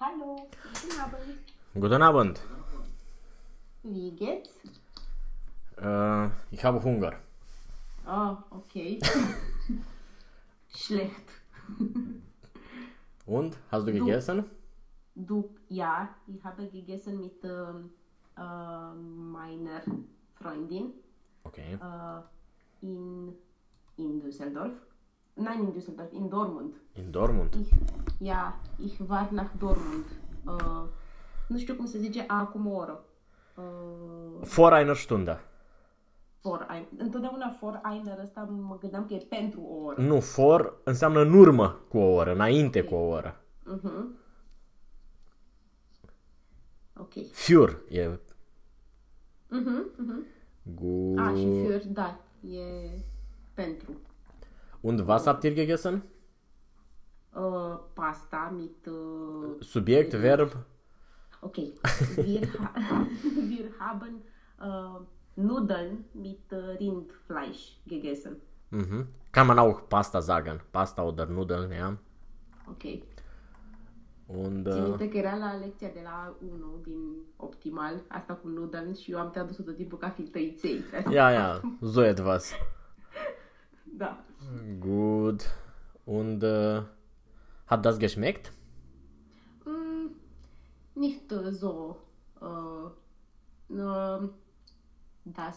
Hallo, guten Abend. Guten Abend. Wie geht's? Ich habe Hunger. Ah, okay. Schlecht. Und? Hast du Du, gegessen? ja, ich habe gegessen mit meiner Freundin Okay. äh, in, in Düsseldorf. Nein, in Düsseldorf, in Dortmund. In Dortmund. Ich war nach Dortmund. Nu știu cum se zice acum o oră. Vor einer Stunde. Întotdeauna for einer ăsta mă gândeam că e pentru o oră. Nu, vor înseamnă în urmă cu o oră, înainte cu o oră. Mhm. Ok. Für e Mhm, mhm. gu... Și für, da, e pentru. Und was habt ihr gegessen? Pasta mit... Subjekt, Verb? Ok. Wir haben Nudeln mit Rindfleisch gegessen. Mhm. Kann man auch Pasta sagen. Pasta oder Nudeln, ja. Ok. Und Țin minte că era la lecția de la 1 din Optimal, asta cu Nudeln, și eu am tradus-o tot timpul ca fiind tăiței. ja, so etwas. Da. Gut. Und hat das geschmeckt? Nicht so. Das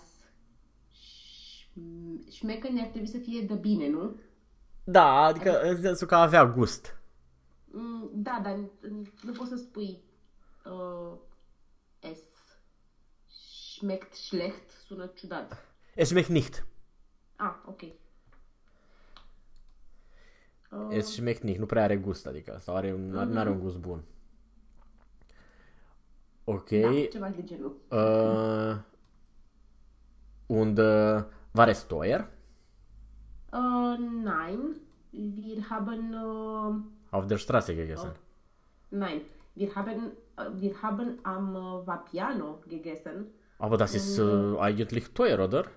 schmecken ar trebui să fie de bine, nu? Da, adică în sensul că avea gust. Da, dar nu poți să spui es schmeckt schlecht, sună ciudat. Es schmeckt nicht. Ah, ok. Es schmeckt nicht, nu prea are gust, adică, sau n-are un gust bun. Ok. Da, ceva de genul. Und war es teuer? Nein, wir haben Auf der Straße gegessen. nein, wir haben am Vapiano gegessen. Aber das ist eigentlich teuer, oder?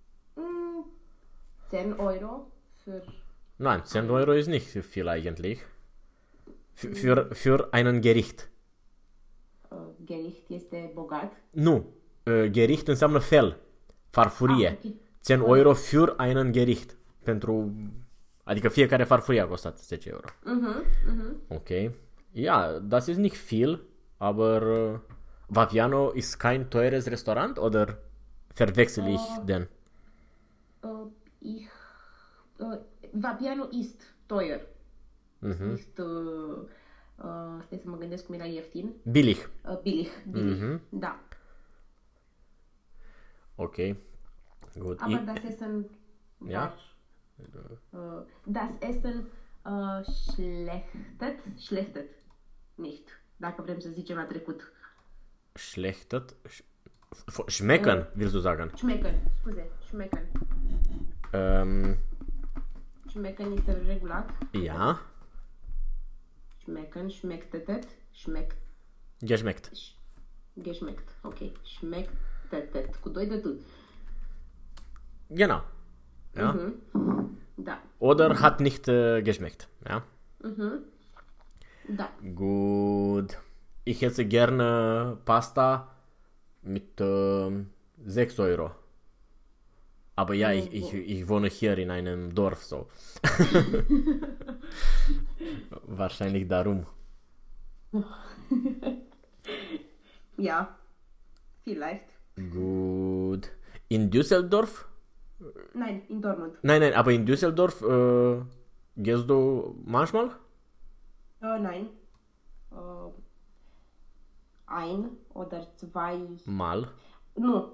10 Euro für Nein, 10 Euro ist nicht viel eigentlich. Für einen Gericht. Gericht este bogat. Nu, Gericht înseamnă fel, farfurie. Ok. 10 Euro für einen Gericht. Adică fiecare farfurie a costat 10 euro. Okay. Ja, das ist nicht viel, aber Vapiano ist kein teures Restaurant, oder verwechsel ich den? Vapiano ist teuer. Ist, stai să mă gândesc cum era ieftin. Billig. Billig, da. Okay, gut. Aber das Essen Ja? das Essen schlechtet nicht, dacă vrem să zicem la trecut. Schlechtet? Schmecken, willst du sagen? Schmecken, scuze, schmecken. Schmecken este regulat. Ja, Schmecken, schmecktetet, schmeckt, geschmeckt. geschmeckt. Ok, schmecktetet, cu 2 de T. Genau. Ja. Da, Oder hat nicht geschmeckt. Ja. da. Gut. Ich esse gerne Pasta mit 6 Euro. Aber ja, ich wohne hier in einem Dorf, so. Wahrscheinlich darum. Ja, vielleicht. Gut. In Düsseldorf? Nein, in Dortmund. Nein, aber in Düsseldorf gehst du manchmal? Nein. Ein oder zwei. Mal. Nu,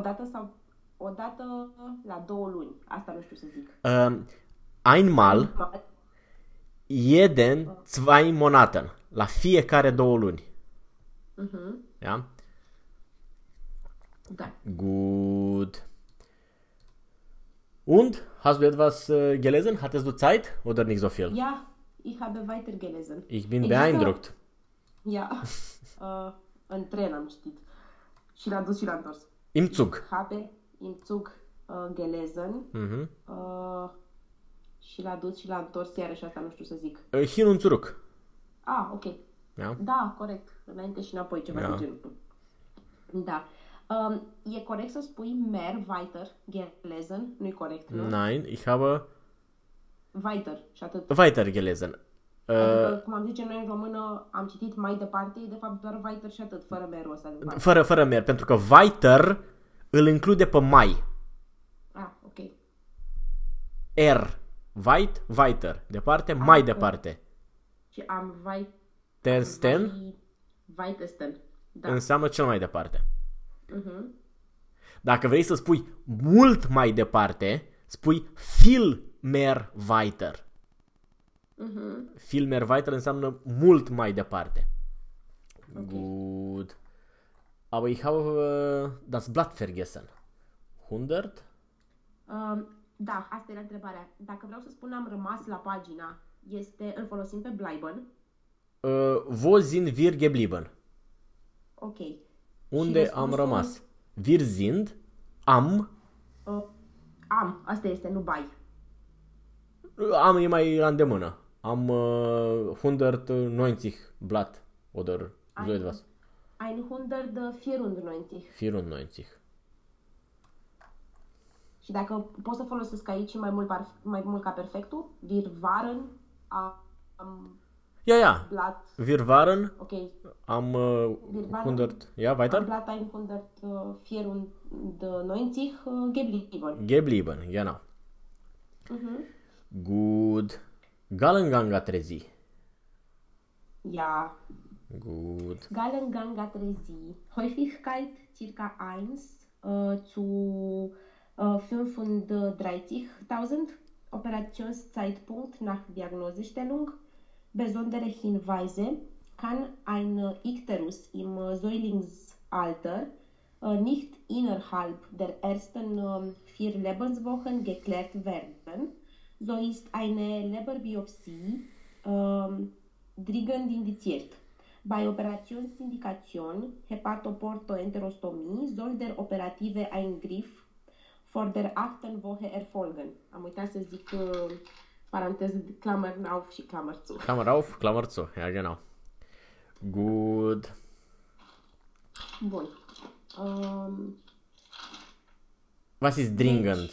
odată la 2 luni. Asta nu știu să zic. Einmal jeden 2 Monaten. La fiecare 2 luni. Ja? Da. Gut. Und? Hast du etwas gelesen? Hattest du Zeit oder nicht so viel? Ja, ich habe weitergelesen. Ich bin beeindruckt. Ja, în tren am citit. Și l-am dus și l-am întors. Im Zug. Habe im Zug gelesen. Și l-a dus și l-a întors iarăși, asta nu știu să zic. Hin und zurück. Ah, ok. Da? Da, corect. Înainte și înapoi, ceva de genul. Da. E corect să spui mehr weiter gelesen? Nu-i corect, nu? Nein, ich habe Weiter și atât. weiter gelesen. Adică, cum am zice noi în română, am citit mai departe, e de fapt doar weiter și atât, fără merul ăsta. Fără mer, pentru că weiter îl include pe mai. Ah, ok. Weiter, departe, mai departe. Și am weitesten. Da. Înseamnă cel mai departe. Dacă vrei să spui mult mai departe, spui viel mehr weiter. Viel mehr weiter înseamnă mult mai departe. Okay. Gut. Aber ich habe das Blatt vergessen. 100? Da, asta era întrebarea. Dacă vreau să spun am rămas la pagina, îl folosim pe bleiben? Wo sind wir geblieben? Ok. Unde am rămas? Wir sind am. Asta este, nu bei. Am e mai la îndemână. Am 190 Blatt oder so etwas. 194. Și dacă pot să folosesc aici mai mult ca perfectul, wir waren Ja. Blatt. Wir waren. Okay. Am 100. Ja, weiter? Am Blatt 194 geblieben, genau. Gut. Gallengang a trezi. Ja. Gut. Gallengang a trezi. Häufigkeit circa 1 zu 35.000. Operationszeitpunkt nach Diagnosestellung. Besondere Hinweise. Kann ein Icterus im Säuglingsalter nicht innerhalb der ersten 4 Lebenswochen geklärt werden. So ist eine Leberbiopsie dringend indiziert. Bei Operationsindikation Hepatoportoenterostomie soll der operative Eingriff vor der 8. Woche erfolgen. Am uitat să zic paranteză Klammern auf și Klammer zu. Klammer auf, Klammer zu. Ja, genau. Gut. Bun. Was ist dringend?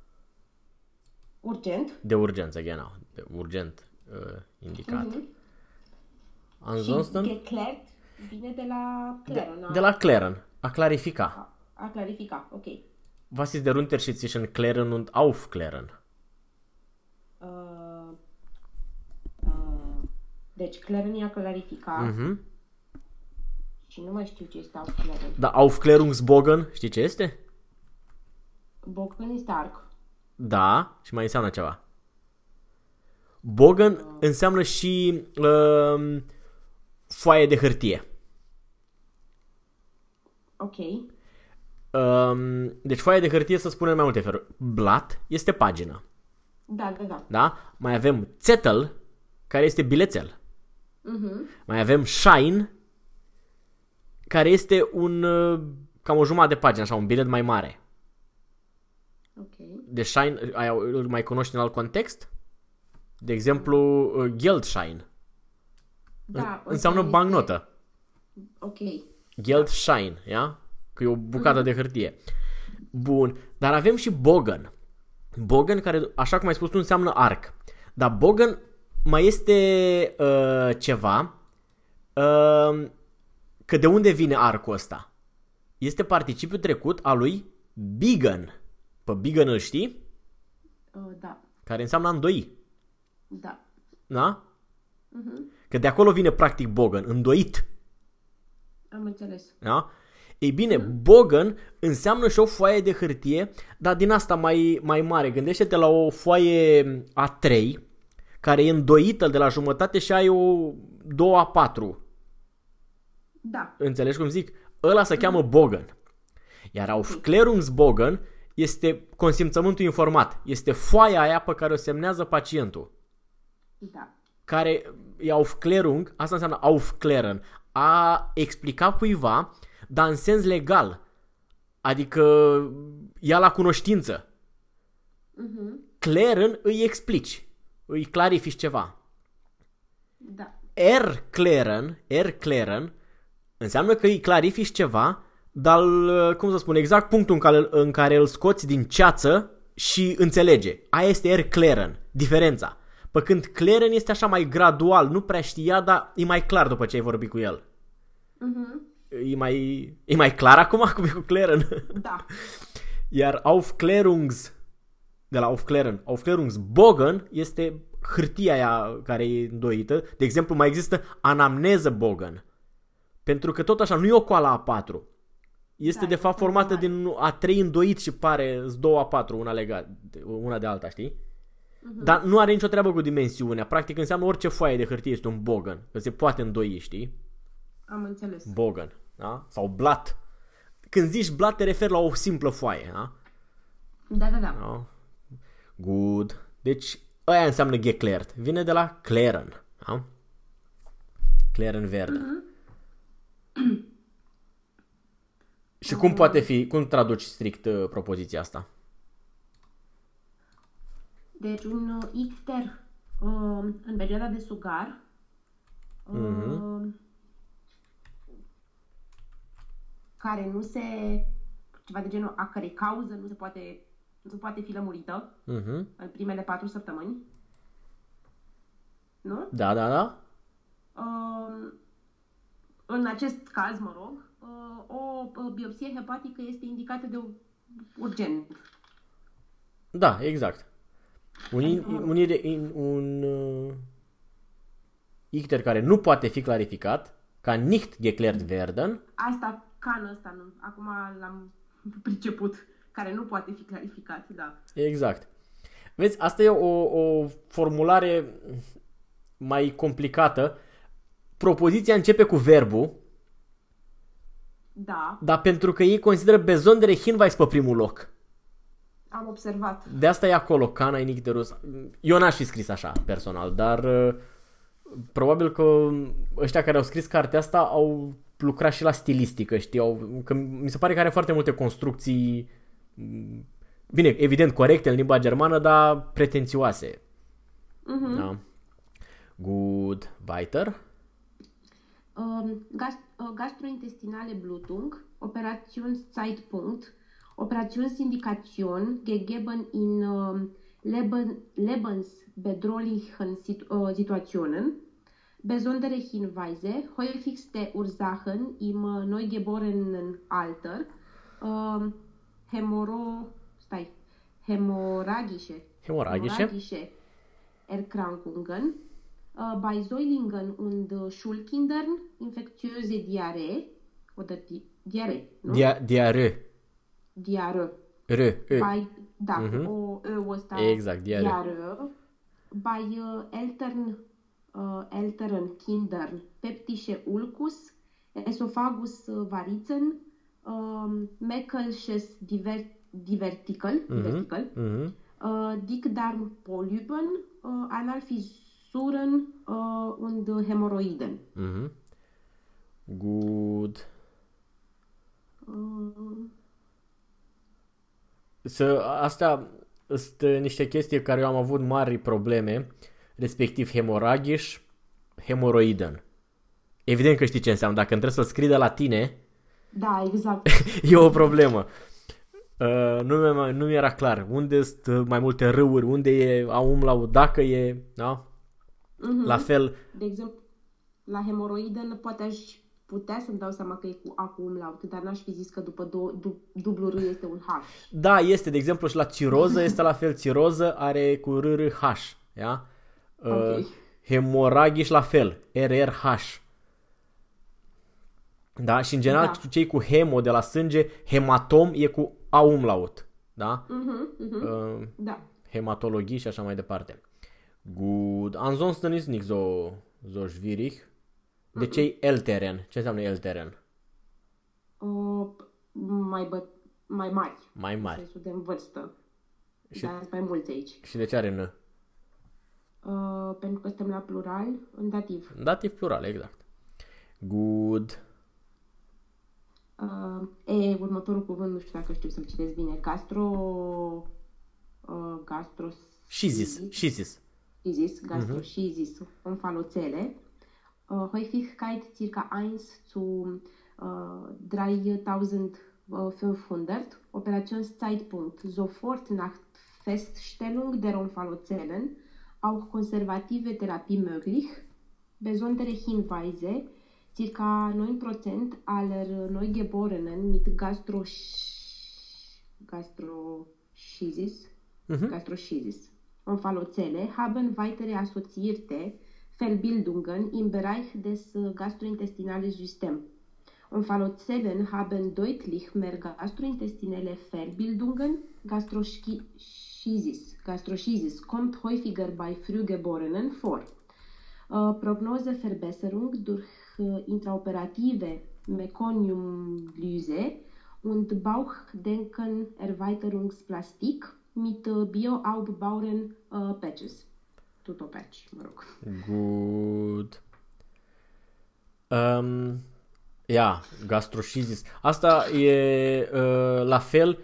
Urgent. De urgență, genau. De urgent indicat. Ansonsten? Și geklärt vine de la klären. De la klären. A clarifica. A clarifica, ok. Was ist der Unterschied zwischen klären und aufklären? Deci klären e a clarifica. Și nu mai știu ce este aufklären. Da, Aufklärungsbogen, știi ce este? Bogen este arc. Da, și mai înseamnă ceva. Bogen înseamnă și foaie de hârtie. Ok. Deci foaie de hârtie să spunem mai multe feluri. Blatt este pagină. Da. Da? Mai avem Zettel, care este bilețel. Mai avem Schein, care este cam o jumătate de pagină, așa, un bilet mai mare. Ok. De Schein, îl mai cunoști în alt context? De exemplu, Geldschein. Da, înseamnă bancnotă. Ok. Geldschein, ia? Că e o bucată de hârtie. Bun, dar avem și Bogen. Bogen, care, așa cum ai spus tu, înseamnă arc. Dar Bogen mai este ceva, că de unde vine arcul ăsta? Este participiul trecut al lui biegen. Pe biegen îl știi? Da. Care înseamnă a îndoi. Da. Da? Că de acolo vine practic Bogen, îndoit. Am înțeles. Da? Ei bine, Bogen înseamnă și o foaie de hârtie, dar din asta mai mare. Gândește-te la o foaie A3, care e îndoită de la jumătate și ai o 2A4. Da. Înțelegi cum zic? Ăla se cheamă Bogen. Iar Aufklärungsbogen este consimțământul informat. Este foaia aia pe care o semnează pacientul. Da. Care e Aufklärung, asta înseamnă aufklären, a explica cuiva, dar în sens legal. Adică ia la cunoștință. Klären îi explici, îi clarifici ceva. Da. erklären înseamnă că îi clarifici ceva, dar, cum să spun, exact punctul în care îl scoți din ceață și înțelege. Aia este erklären, diferența. Pe când klären este așa mai gradual, nu prea știa, dar e mai clar după ce ai vorbit cu el. E mai clar acum cum e cu klären? Da. Iar Aufklärungs, de la Aufklärungsbogen este hârtia aia care e îndoită. De exemplu, mai există anamnezebogen. Pentru că tot așa, nu e o coală A4. Este de fapt formată din A3 îndoit și pare 2 A4 una de alta, știi? Dar nu are nicio treabă cu dimensiunea. Practic înseamnă orice foaie de hârtie este un bogen. Că se poate îndoi, știi? Am înțeles. Bogen, da? Sau blat. Când zici blat te referi la o simplă foaie, da? Da. No. Good. Deci aia înseamnă geklärt. Vine de la klären, da? Klären werden. Și cum traduci strict propoziția asta? Deci un icter în perioada de sugar care nu se, ceva de genul, a cărei cauză nu se poate fi lămurită în primele 4 săptămâni. Nu? Da. În acest caz, mă rog, o biopsie hepatică este indicată de urgent. Da, exact. Un icter care nu poate fi clarificat, ca nicht geklärt werden. Asta, canul ăsta, nu. Acum l-am priceput, care nu poate fi clarificat, da. Exact. Vezi, asta e o formulare mai complicată. Propoziția începe cu verbul. Da. Dar pentru că ei consideră besondere Hinweis pe primul loc. Am observat. De asta e acolo, cana in icterus. Eu n-aș fi scris așa, personal, dar probabil că ăștia care au scris cartea asta au lucrat și la stilistică, știi? Că mi se pare că are foarte multe construcții, bine, evident corecte în limba germană, dar pretențioase. Da. Good. Weiter. Gastrointestinale Blutung, Operationszeitpunkt, Operationsindikation gegeben in lebensbedrohlichen Situationen, besondere Hinweise, häufigste Ursachen im neugeborenen Alter, hämorrhagische Erkrankungen, bei Säuglingen und Schulkindern, infektiöse Diarrhee oder Diarrhee, nu? Diarrhee. Exact, Diarrhee. Bei älteren Kindern peptische Ulcus, Esophagus varizen, Meckelsches Divertikel, Dickdarmpolypen, Analfissuren und Hämorrhoiden. Good. Astea sunt niște chestii care eu am avut mari probleme, respectiv hemorrhagisch, hemorrhoiden. Evident că știi ce înseamnă, dacă îmi trebuie să-l scrii de la tine, da, exact. E o problemă. Nu mi era clar unde sunt mai multe râuri, unde e umlaut, dacă e, da? La fel. De exemplu, la hemoroiden poate aș putea să-mi dau seama că e cu umlaut, dar n-aș fi zis că după dublu R este un H. Da, este, de exemplu, și la ciroză este la fel, ciroză are cu RRH, ja? Okay. Hemorrhagisch la fel, RRH. Da, și în general cei cu hemo de la sânge, hematom e cu A umlaut, da? Da. Hematologie și așa mai departe. Good. Ansonsten ist nicht so schwierig. De ce e Elteren? Ce înseamnă Elteren? Mai mari. Mai mari. Sensul de în vârstă. Dar mai mulți aici. Și de ce are N? Pentru că suntem la plural, în dativ. Dativ plural, exact. Good. Următorul cuvânt, nu știu dacă știu să-l citesc bine. Gastroschizis, gastroschizis, înfaloțele. Häufigkeit circa 1 zu 3500. Operationszeitpunkt sofort nach Feststellung der Omphalotzellen, auch konservative Therapie möglich. Besondere Hinweise: circa 9% aller Neugeborenen mit Gastroschisis, Omphalotzelle, haben weitere assoziierte Fehlbildungen im Bereich des gastrointestinalen Systems. Omphalotzellen haben deutlich mehr gastrointestinelle Fehlbildungen. Gastroschisis kommt häufiger bei Frühgeborenen vor. Prognoseverbesserung durch intraoperative Mekoniumlyse und Bauchdenken-Erweiterungsplastik mit bioaufbauenden Patches. Tutopatch, mă rog. Good. Ja, gastroschisis. Asta e la fel.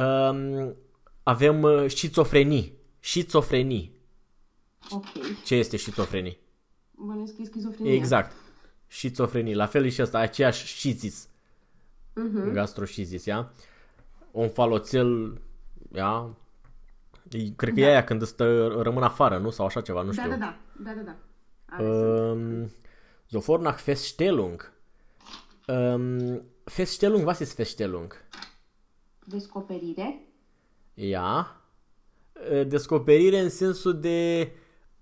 Avem șizofrenii. Ok. Ce este șizofrenii? Bănuiesc că e schizofrenia. Exact. Șizofrenii. La fel e și asta, aceeași șizis. Gastroschisis, ia? Omphaloțel, ia? Cred că e aia când rămân afară, nu? Sau așa ceva, nu știu. Da. Sofort nach Feststellung. Feststellung, was ist Feststellung? Descoperire. Ja. Descoperire în sensul de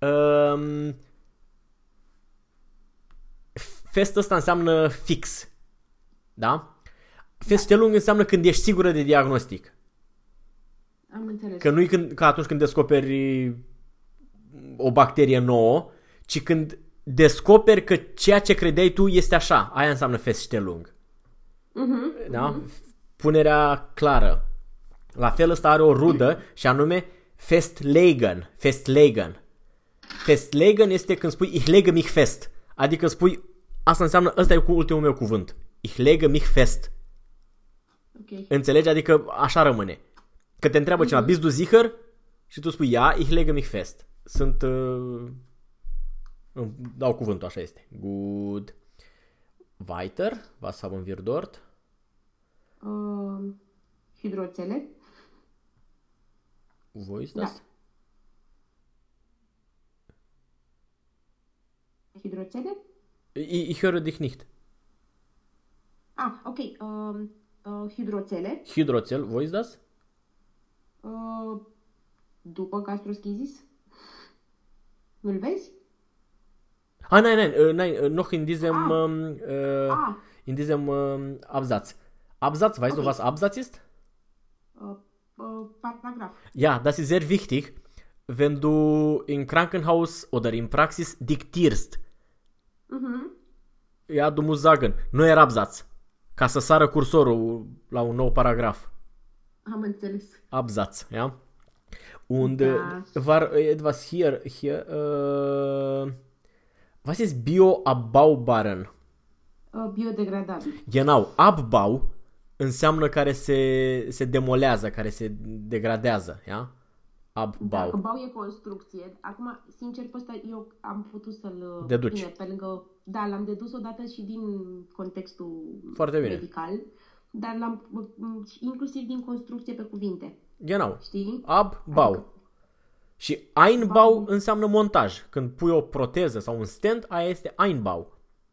fest ăsta înseamnă fix. Da? Feststellung înseamnă când ești sigură de diagnostic. Am înțeles. Că nu e ca atunci când descoperi o bacterie nouă, ci când descoperi că ceea ce credeai tu este așa. Aia înseamnă Feststellung. Da? Punerea clară. La fel ăsta are o rudă și anume Festlegen. Festlegen este când spui Ich lege mich fest. Adică spui, asta înseamnă, ăsta e ultimul meu cuvânt. Ich lege mich fest. Okay. Înțelegi? Adică așa rămâne. Că te întreabă cineva, bist du sicher? Și tu spui, ja, ich lege mich fest. Sunt... dau cuvântul, așa este. Good. Weiter. Was haben wir dort? Hidroțele. Wo ist das? Da. Hidroțele? Ich höre dich nicht. Ok. Hidroțele. Hydrozell, wo ist das? După gastroschisis. Nu-l vezi? Nein, noch in diesem Absatz. Absatz, weißt du, was Absatz ist? Paragraf. Ja, das ist sehr wichtig, wenn du im Krankenhaus oder in Praxis diktierst. Ja, du musst sagen, neuer Absatz, ca să sară cursorul la un nou paragraf. Am înțeles. Absatz, ja. Und war etwas hier, was ist bioabbaubaren? Biodegradabil. Genau, Abbau înseamnă care se demolează, care se degradează, ia? Abbau. Da, bau e construcție. Acum, sincer, pe ăsta eu am putut să-l deduci. Pe lângă, da, l-am dedus odată și din contextul Foarte bine. medical, dar inclusiv din construcție pe cuvinte. Genau. Știi? Abbau. Adică... Și Einbau înseamnă montaj. Când pui o proteză sau un stent, aia este Einbau.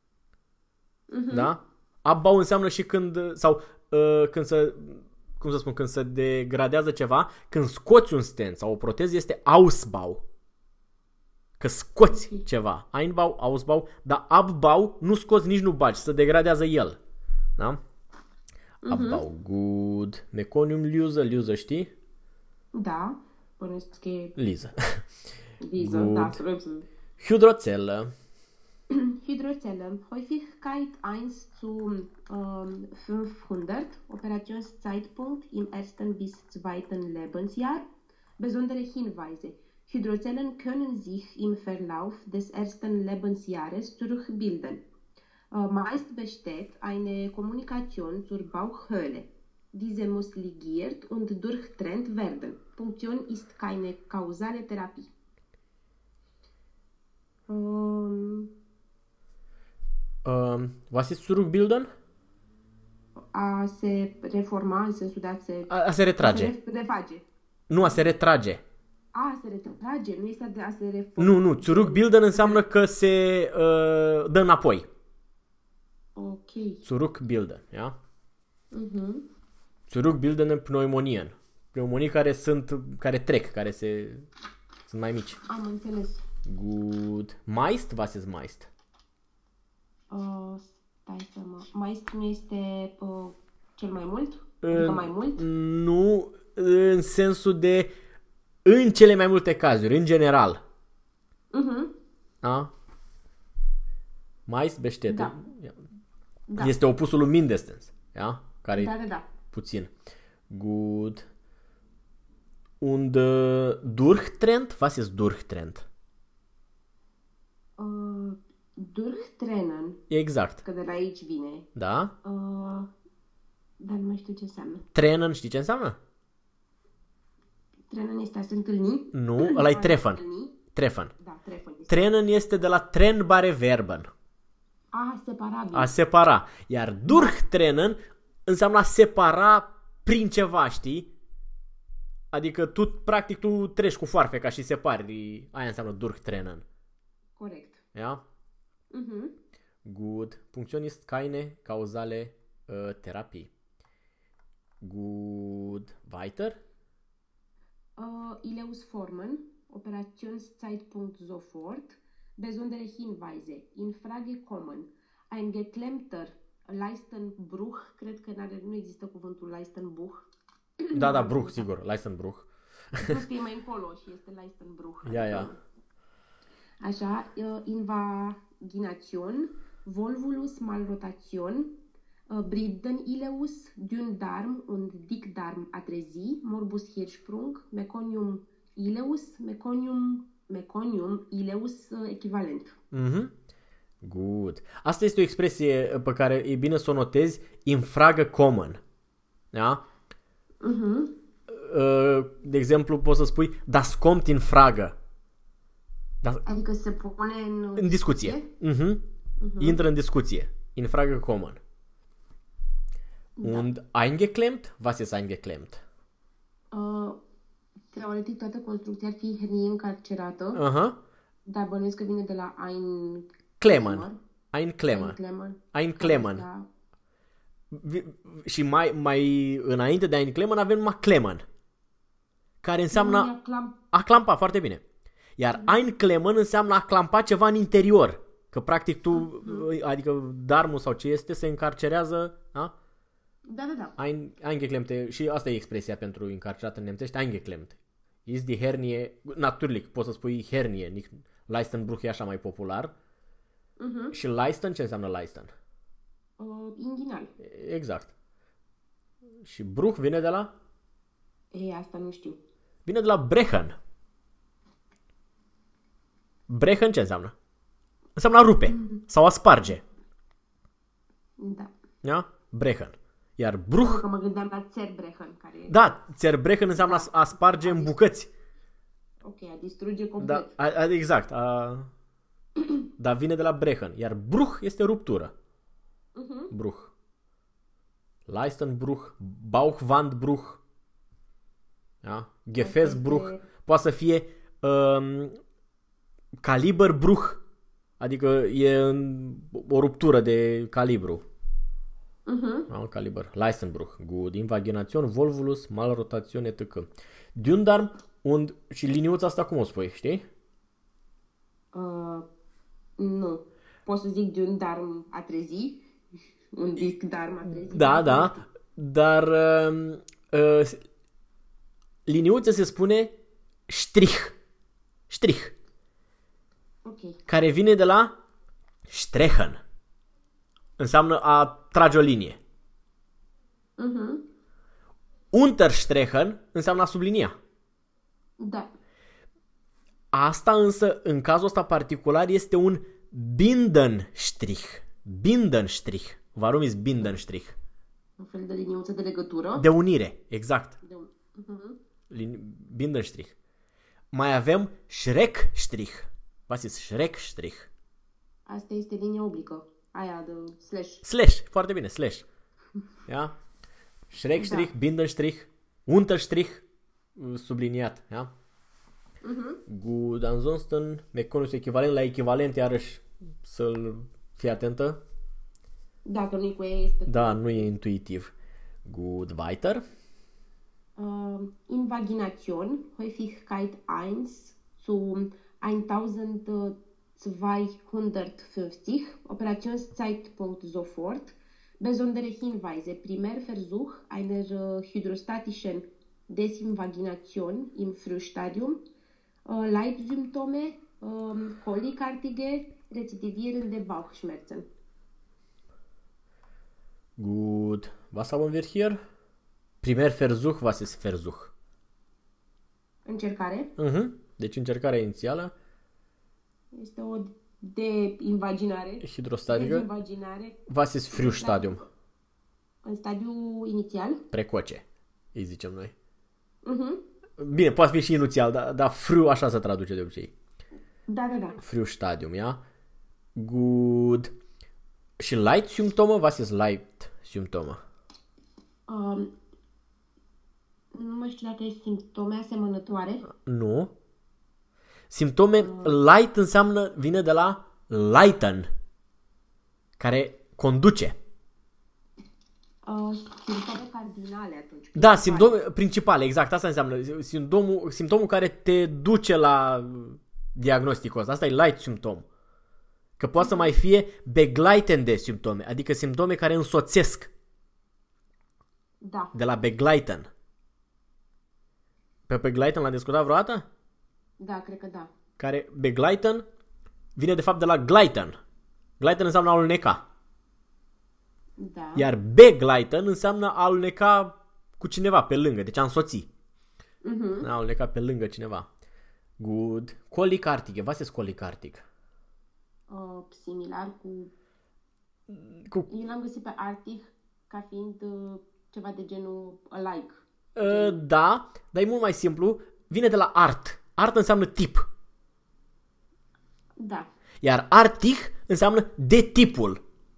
Da? Abbau înseamnă și când când se, cum să spun, când se degradează ceva, când scoți un stent sau o proteză este Ausbau. Că scoți ceva. Einbau, Ausbau, dar Abbau nu scoți, nici nu bagi, se degradează el. Da? Abbau, good. Meconiumlyse, știi? Da. Bănuiesc că e... Liză, da. Hydrozelle. Hydrozelle. Häufigkeit 1 zu 500. Operationszeitpunkt im ersten bis zweiten Lebensjahr. Besondere Hinweise. Hydrozellen können sich im Verlauf des ersten Lebensjahres zurückbilden. Meist besteht eine Kommunikation zur Bauchhöhle. Diese muss ligiert und durchtrennt werden. Funktion ist keine kausale Therapie. Was ist zurückbilden? A se reforma, în sensul de a se... A se retrage. A se refage. Nu, a se retrage. A se retrage, nu este de a se reforma. Nu, zurückbilden înseamnă că se dă înapoi. Ok. Zurückbilden, ja? Mhm. Zurückbilden Pneumonien. Pneumonii care trec, sunt mai mici. Am înțeles. Gut. Meist? Was ist meist? Stai să mă... Meist nu este cel mai mult? Adică mai mult? Nu, în sensul de în cele mai multe cazuri, în general. Mhm. Da? Meist besteht. Da. Da. Este opusul lui mindestens. Ja? Care Da. puțin. Gut. Und Durchtrend? Was ist Durchtrend? Durchtrennen. Exact. Că de la aici vine. Da? Dar nu mai știu ce înseamnă. Trennen, știi ce înseamnă? Trennen este a se întâlni? Nu, ăla e treffen. Treffen. Da, treffen. Trennen este de la trennbare verben. Separabil. A separa. Iar Durchtrennen înseamnă a separa prin ceva, știi? Adică practic tu treci cu foarfeca și separi. Aia înseamnă Durchtrennen. Corect. Ja? Mhm. Gut. Funktion ist keine causale Therapie. Gut. Weiter? Ileusformen, Operationszeitpunkt sofort, besondere Hinweise, in Frage kommen, ein geklemmter Leistenbruch, cred că nu există cuvântul Leistenbruch. Da, Bruch, sigur, Leistenbruch. Plus că e mai încolo și este Leistenbruch. Ja. Așa, Invagination, Volvulus Malrotation, Bridden Ileus, Dünndarm und Dickdarm Atresie, Morbus Hirschsprung, Meconium Ileus, Meconium Ileus echivalent. Mhm. Good. Asta este o expresie pe care e bine să o notezi, in Frage kommen. Da? Mhm. De exemplu, poți să spui das kommt in Frage. Adică se pune în discuție. Intră în discuție. In Frage kommen. Und eingeklemmt? Was ist eingeklemmt? Teoretic toată construcția ar fi hernie încarcerată. Dar bănuiesc că vine de la Einklemmen. Da. Și mai înainte de einklemmen avem numai klemmen. Care înseamnă a clampa, foarte bine. Iar einklemmen înseamnă a clampa ceva în interior. Că practic tu, adică darmul sau ce este, se încarcerează, da? Da. Eingeklemmt, și asta e expresia pentru încarcerat în nemțește, eingeklemmt. Ist die Hernie, natürlich, poți să spui hernie, Leistenbruch e așa mai popular. Și Leisten, ce înseamnă Leisten? Inghinal. Exact. Și Bruch vine de la? Asta nu știu. Vine de la brechen. Brechen ce înseamnă? Înseamnă a rupe sau a sparge. Da. Da? Brechen. Iar Bruch... Că mă gândeam la Zerbrechen. Care... Da, Zerbrechen înseamnă a sparge în bucăți. Ok, a distruge complet. Da, exact. Dar vine de la Brechen. Iar Bruch este ruptură. Bruch. Leistenbruch, Bauchwandbruch, da? Gefäßbruch, poate să fie Kaliberbruch, adică e o ruptură de calibru. Da, caliber. Leistenbruch, gut. Invagination, Volvulus, Malrotation, etc. Dünndarm und și liniuța asta cum o spui, știi? Nu. Pot să zic Dünndarm Atresie. Un Dickdarm Atresie. Da. Dar liniuță se spune Strich. Ok. Care vine de la Strechen. Înseamnă a trage o linie. Unterstrechen înseamnă a sublinia. Da. Asta însă, în cazul ăsta particular, este un Bindenstrich. Warum ist Bindenstrich? Un fel de liniuță de legătură. De unire, exact. Bindenstrich. Mai avem Schreckstrich. Was ist Schreckstrich? Asta este linia oblică. aia de slash. Slash, foarte bine, slash. Ja? Schrägstrich, Da. Bindestrich, Unterstrich, subliniat. Ja? Gut, ansonsten, Meconus echivalent la echivalent, iarăși să-l fii atentă. Dacă nu-i cu E, este Da, nu e intuitiv. Gut, weiter. Invagination, Häufigkeit 1 zu 1250, Operationszeitpunkt sofort, besondere Hinweise, Primärversuch einer hydrostatischen Desinvagination im Frühstadium, Leitsymptome, Colikartige, rezidivierende Bauchschmerzen. Gut, was haben wir hier? Primer Versuch, was ist Versuch? Încercare Deci încercarea inițială, este o de invaginare, hidrostatică. dezinvaginare Was ist Frühstadium? în stadiu inițial. Precoce, îi zicem noi. Mhm. Bine, poate fi și inițial, dar früh așa se traduce de obicei. Da. Frühstadium, ja? Gut. Și Leitsymptome, was ist Leitsymptome? Nu mai știu dacă e simptome asemănătoare. Nu. Simptome, light vine de la leiten, care conduce. Simptome cardinale atunci. Da, simptome principale, exact, asta înseamnă. Simptomul care te duce la diagnosticul ăsta. Asta e light simptom. Că poate să mai fie begleitende simptome, adică simptome care însoțesc. Da. De la begleiten. Pe begleiten l-am discutat vreodată? Da, cred că da. Care begleiten vine de fapt de la gleiten. Gleiten înseamnă a aluneca. Da. Iar begleiten înseamnă a aluneca cu cineva pe lângă, deci a însoți. A aluneca pe lângă cineva. Good. Colicartic. Was ist colicartic? Similar cu... Eu l-am găsit pe Arctic ca fiind ceva de genul alike. Da, dar e mult mai simplu. Vine de la art. Art înseamnă tip. Da. Iar artic înseamnă de tipul.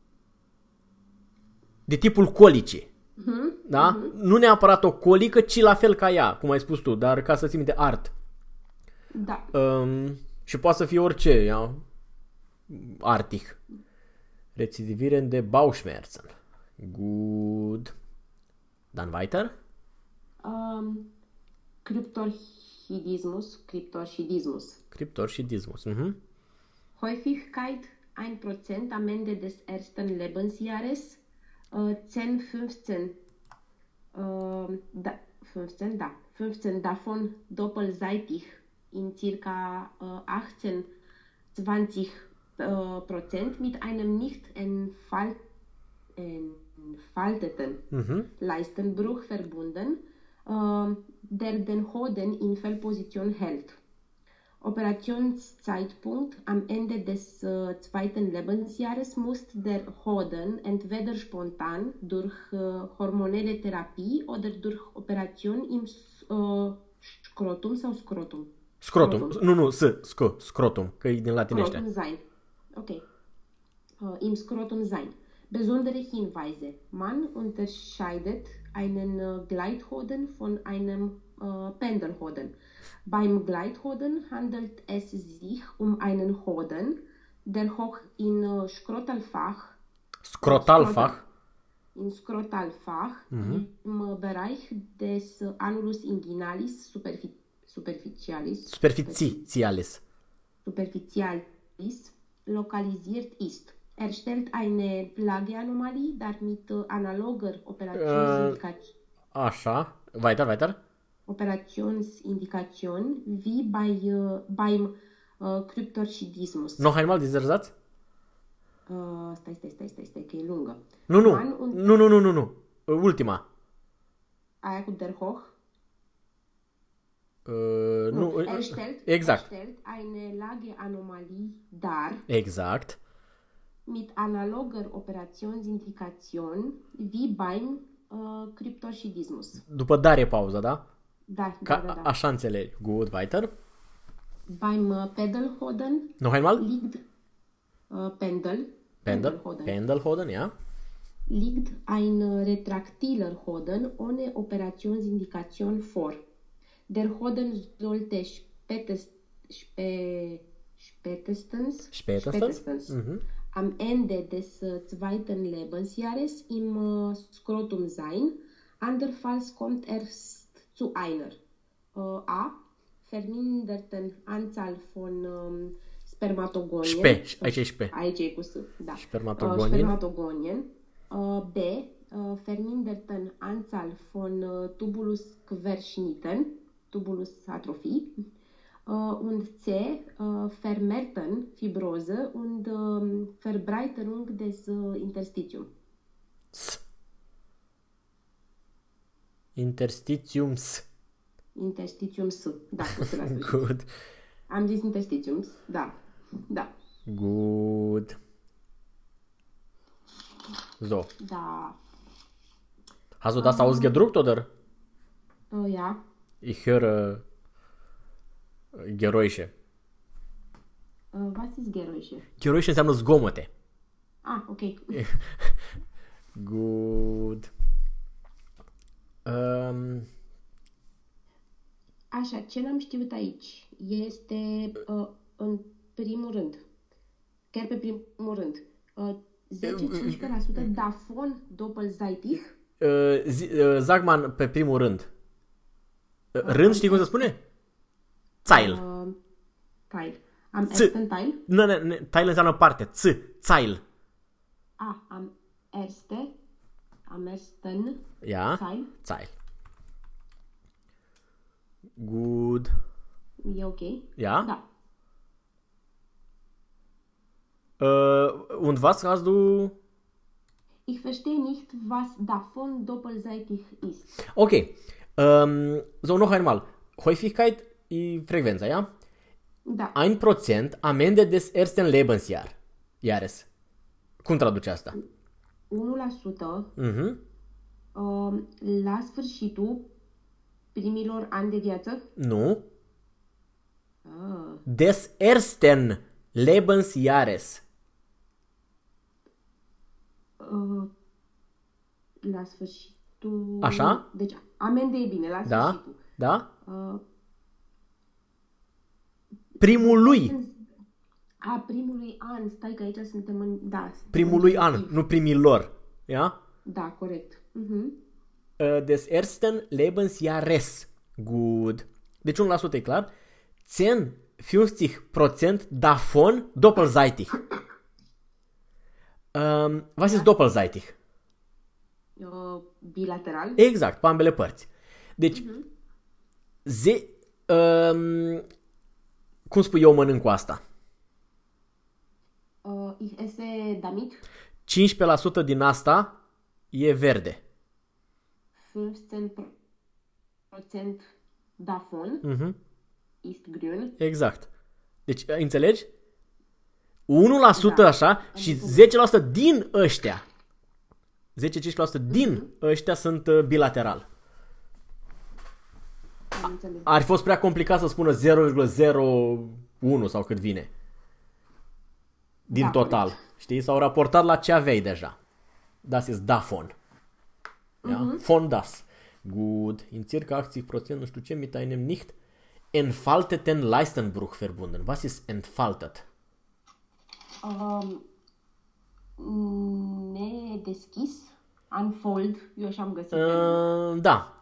De tipul colicii. Da? Nu neapărat o colică, ci la fel ca ea, cum ai spus tu, dar ca să ții minte art. Da. Și poate să fie orice, ja? Artic. Recidivierende de Bauchschmerzen. Gut. Dann weiter. Kryptorchidismus. Häufigkeit 1% am Ende des ersten Lebensjahres, 15 davon doppelseitig in ca. 18-20% mit einem nicht entfalteten Leistenbruch verbunden, der den Hoden in Fehlposition hält. Operationszeitpunkt am Ende des zweiten Lebensjahres muss der Hoden entweder spontan durch hormonelle Therapie oder durch Operation im Scrotum sau Scrotum? Scrotum. Nu, scrotum, că e din latinește. Scrotum sein. Ok. Im Scrotum sein. Besondere Hinweise. Man unterscheidet einen Gleithoden von einem Pendelhoden. Beim Gleithoden handelt es sich um einen Hoden, der hoch in Skrotalfach im Bereich des Annulus inguinalis superficialis lokalisiert ist. Er stellt eine Plageanomalie, dar mit analoger Operationsindikation. Așa, weiter. Operationsindikation wie beim Kryptorchidismus. Noch einmal dieser Satz? Stai, că e lungă. Nu. Ultima. Aia cu der Hoch? Nu. Exact. Er stellt eine Lageanomalie dar. Exact. Mit analoger Operationsindikation wie beim Kryptorchidismus. După dar e pauza, da? Da. Așa înțelegi. Gut, weiter. Beim Pendelhoden Noch einmal? liegt Pendelhoden, ja. Liegt ein retraktiler Hoden ohne Operationsindikation vor. Der Hoden sollte spätestens am Ende des zweiten Lebensjahres im Skrotum sein, andernfalls kommt es zu einer a. verminderten Anzahl von Spermatogonien. Aici e cu S, da. Spermatogonien. B. Verminderten Anzahl von Tubulus Querschnitten, Tubulus Atrophie. Und C. Vermehrten Fibrose und Verbreiterung des Interstitiums. Interstitiums, da. Gut. Am zis interstitiums, da. Gut. So. Da. Hast du das ausgedruckt, oder? Ja. Ich höre Geräusche. Was ist Geräusche? Geräusche înseamnă zgomote. Ok. Good. Așa, ce n-am știut aici este, în primul rând, chiar pe primul rând, 10-15% Davon doppelseitig. Zagman pe primul rând. Rând, știi cum se spune? Zeil. Teil. Am ersten Teil? Nu, Teil înseamnă parte. Zeil. Am ersten Ja. Zeil. Good. E ok? Ja. Da. Und was hast du? Ich verstehe nicht, was davon doppelseitig ist. Okay. So, noch einmal. Häufigkeit e frecvența, ja? Da. 1% amende des ersten Lebensjahres. Cum traduce asta? 1% la sfârșitul primilor ani de viață? Nu. Des ersten Lebensjahres. La sfârșitul... Așa? Deci, amende e bine, la sfârșitul. Da. Primului. Primului an. Stai că aici suntem în... Da. Primului an, nu primilor. Ja? Da, corect. Des ersten Lebensjahres. Good. Deci 1% e clar. 50% davon doppelseitig. Was ist doppelseitig? Bilateral. Exact, pe ambele părți. Deci, cum spui eu mănânc cu asta? Ich esse damit. 15% din asta e verde. 15% davon ist grün. Exact. Deci, înțelegi? 1% așa și 10% din ăștia. 10-15% din ăștia sunt bilateral. Ar fi fost prea complicat să spună 0,01 sau cât vine. Din total. Știi? S-au raportat la ce aveai deja. Das ist davon. Ja? Von das. Gut. In circa 80% nu știu ce, mit einem nicht entfalteten Leistenbruch verbunden. Was ist entfaltet? Nedeschis. Unfold. Eu așa am găsit. Da.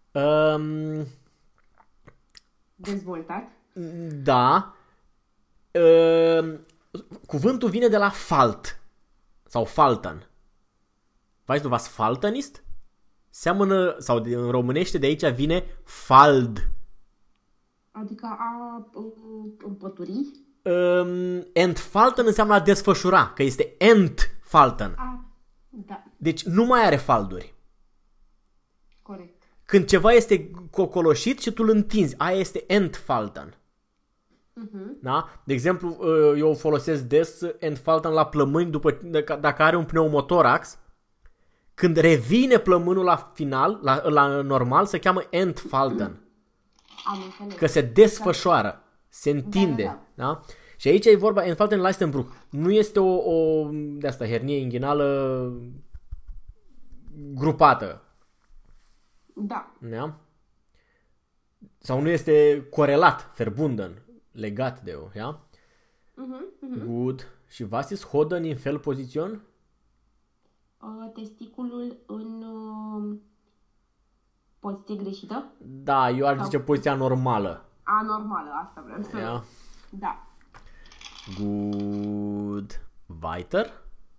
Dezvoltat. Da. Cuvântul vine de la falt sau falten. Weißt du was falten ist? Seamănă, sau în românește de aici vine fald. Adică a împături. Entfalten înseamnă a desfășura, că este entfalten. Da. Deci nu mai are falduri. Corect. Când ceva este cocoloșit și tu îl întinzi, aia este entfalten. Da? De exemplu, eu folosesc des entfalten la plămâni dacă are un pneumotorax. Când revine plămânul la final, la normal, se cheamă entfalten. Că se desfășoară, se întinde. Da? Și aici e vorba, Entfalten Leistenbruch. Nu este o de asta, hernie inghinală grupată. Da. Da? Sau nu este corelat, verbunden, legat de o, ja? Good. Și was ist Hoden in Fehlposition? Testiculul în poziție greșită? Da, eu aș zice poziția normală. Anormală, asta vreau să... Ja. Da. Good. Weiter?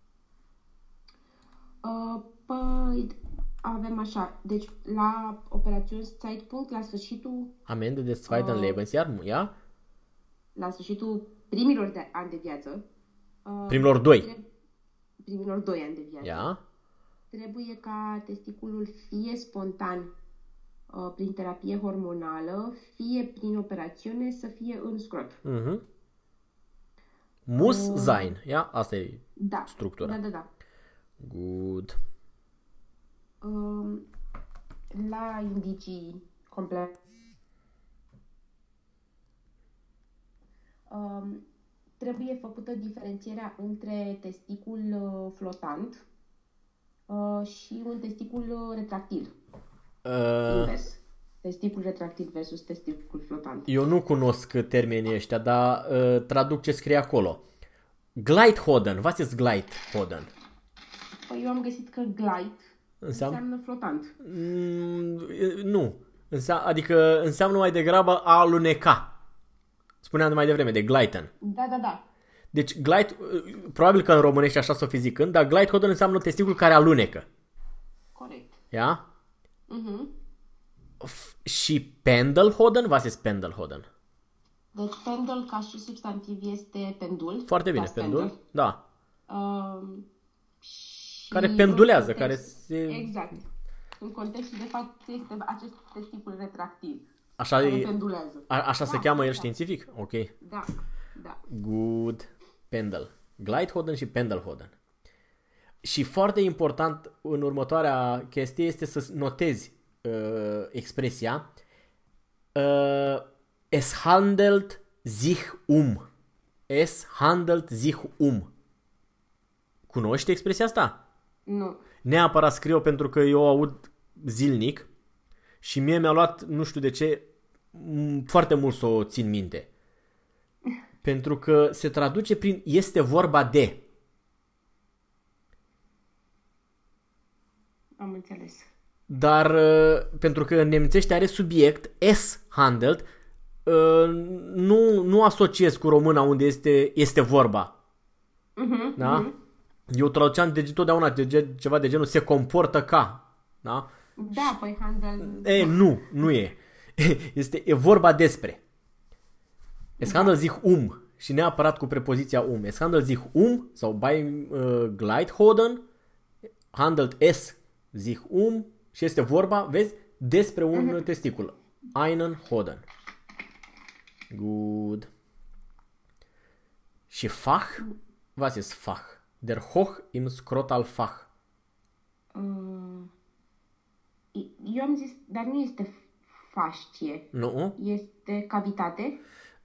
Păi, avem așa, deci la Operationszeitpunkt, la sfârșitul... Am Ende des zweiten Lebensjahr, ja? La sfârșitul primilor ani de viață... Primilor 2. Primilor 2 ani de viață. Ja? Trebuie ca testiculul fie spontan prin terapie hormonală, fie prin operațiune să fie în scrot. Muss sein, ja? Asta e structura. Da. Good. La indicii complet. Trebuie făcută diferențierea între testicul flotant și un testicul retractil. Invers. Testicul retractil versus testicul flotant. Eu nu cunosc termenii ăștia, dar traduc ce scrie acolo. Gleithoden. Was ist Gleithoden? Păi eu am găsit că glide înseamnă flotant. Nu. Adică înseamnă mai degrabă a aluneca. Spuneam mai devreme, de gleiten. Da. Deci, probabil că în românește așa s-o fi zicând, dar Gleithoden înseamnă testicul care alunecă. Corect. Ja? Și Pendelhoden? Was ist Pendelhoden? Deci pendel ca și substantiv este pendul. Foarte bine, pendul. Pendel. Da. Care pendulează, care se... Exact. În context, de fapt, este acest testicul retractiv. Așa, pendulează. Așa se cheamă el științific? Ok. Da. Good. Pendel. Gleithoden și Pendelhoden. Și foarte important în următoarea chestie este să notezi expresia es handelt sich um. Es handelt sich um. Cunoști expresia asta? Nu. Neapărat scriu pentru că eu o aud zilnic și mie mi-a luat, nu știu de ce, foarte mult să o țin minte. Pentru că se traduce prin este vorba de. Am înțeles. Dar pentru că în nemțește are subiect, es handelt, nu asociez cu româna unde este vorba. Da? Eu traduceam totdeauna ceva de genul se comportă ca. Da? Da, păi handel... Nu e. E vorba despre. Es handelt sich um. Și neapărat cu prepoziția um. Es handelt sich um sau bei Gleithoden handelt es sich um și este vorba, vezi, despre un testicul. Einen Hoden. Good. Și Fach? Was ist Fach? Der Hoch im Skrotalfach. Eu am zis, dar nu este fascie. Nu? Este cavitate?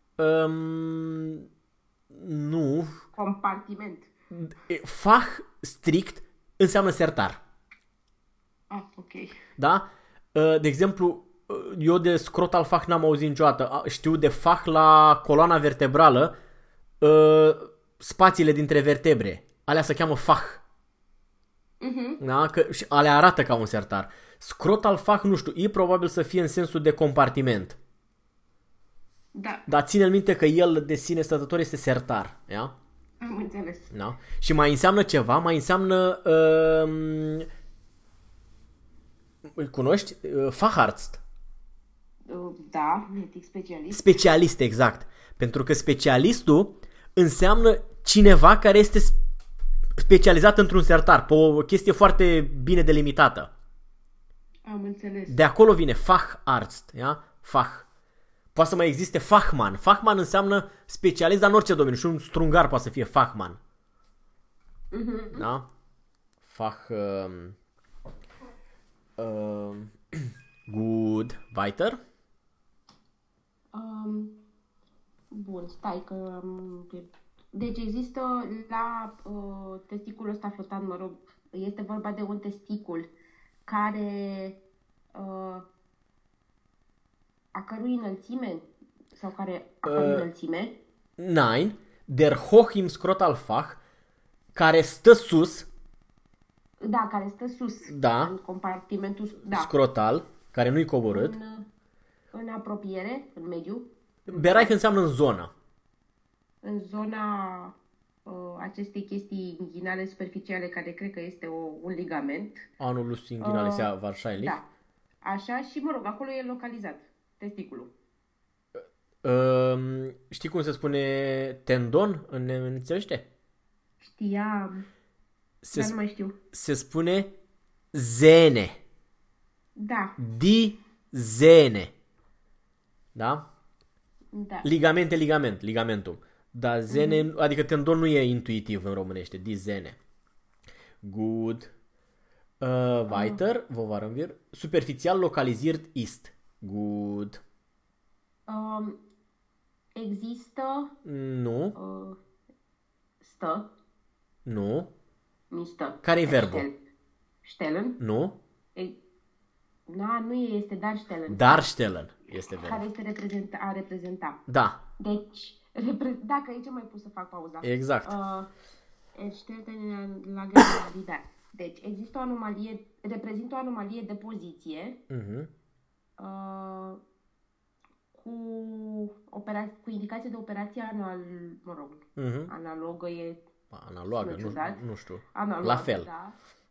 Nu. Compartiment. Fach strict înseamnă sertar. Ok. Da? De exemplu, eu de Skrotalfach n-am auzit niciodată. Știu de Fach la coloana vertebrală, spațiile dintre vertebre. Alea se cheamă Fach. Da? Și alea arată ca un sertar. Skrotalfach, nu știu, e probabil să fie în sensul de compartiment. Da. Dar ține-l minte că el de sine stătător este sertar. Ja? Am înțeles. Da? Și mai înseamnă ceva, mai înseamnă îl cunoști? Facharzt. Da, medic specialist. Specialist, exact. Pentru că specialistul înseamnă cineva care este specializat într-un sertar, pe o chestie foarte bine delimitată. Am înțeles. De acolo vine Facharzt, ja? Fach. Poate să mai existe Fachmann. Fachmann înseamnă specialist, dar în orice domeniu. Și un strungar poate să fie Fachmann. Da? Fach... Good. Weiter? Bun, stai că... Deci există la testiculul ăsta flotant, mă rog, este vorba de un testicul care a cărui înălțime sau care a cărui înălțime. Nein, der hoch im Skrotalfach, care stă sus, Da, care stă sus. Da. În compartimentul scrotal, care nu-i coborât. În apropiere, în mediu. Bereich înseamnă în zonă. În zona acestei chestii inghinale superficiale, care cred că este un ligament. Anulus inguinalis, wahrscheinlich. Da. Așa și, mă rog, acolo e localizat testiculul. Știi cum se spune tendon în nemțește? Știam, dar nu mai știu. Se spune zene. Da. Die Sehne. Da? Da. Ligamentum. Dar zene, adică tendon nu e intuitiv în românește. Die Sehne. Good. Weiter, wo waren wir? Superficial localisiert ist. Good. Există Nu. stă. Nu. Nu stă. Care e verbul? Stellen. Nu. Nu este darstellen. Darstellen este verbul. Care este a reprezenta. Da. Deci, dacă aici mai pus să fac pauza. Exact. Deci, există o anomalie, reprezintă o anomalie de poziție cu indicație de operație analogă e analogă, nu știu. Analogă, la fel. Da.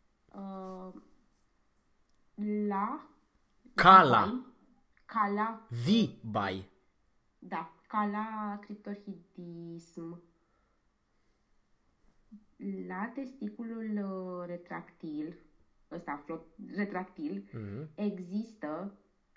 Cala. Vibai. Da, cala criptorhidism. La testiculul retractil, retractil, există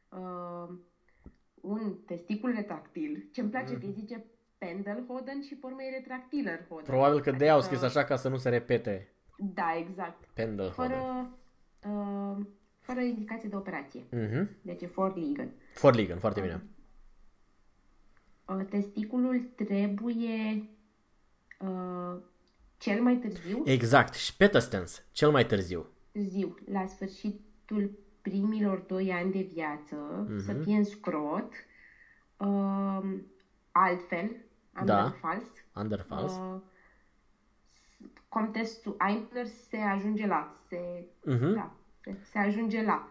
un testicul retractil. Ce-mi place că îi zice Pendelhoden și pe urmă e retractilerhoden. Probabil că de-aia au scris așa ca să nu se repete. Da, exact. Pendelhoden. Fără indicație de operație. Deci e Vorliegen. Vorliegen, foarte bine. Testiculul trebuie cel mai târziu. Exact, spätestens, cel mai târziu. La sfârșitul primilor 2 ani de viață, să fie în scrot, altfel, Anderfals. Contestul Eibler se ajunge la. Se ajunge la.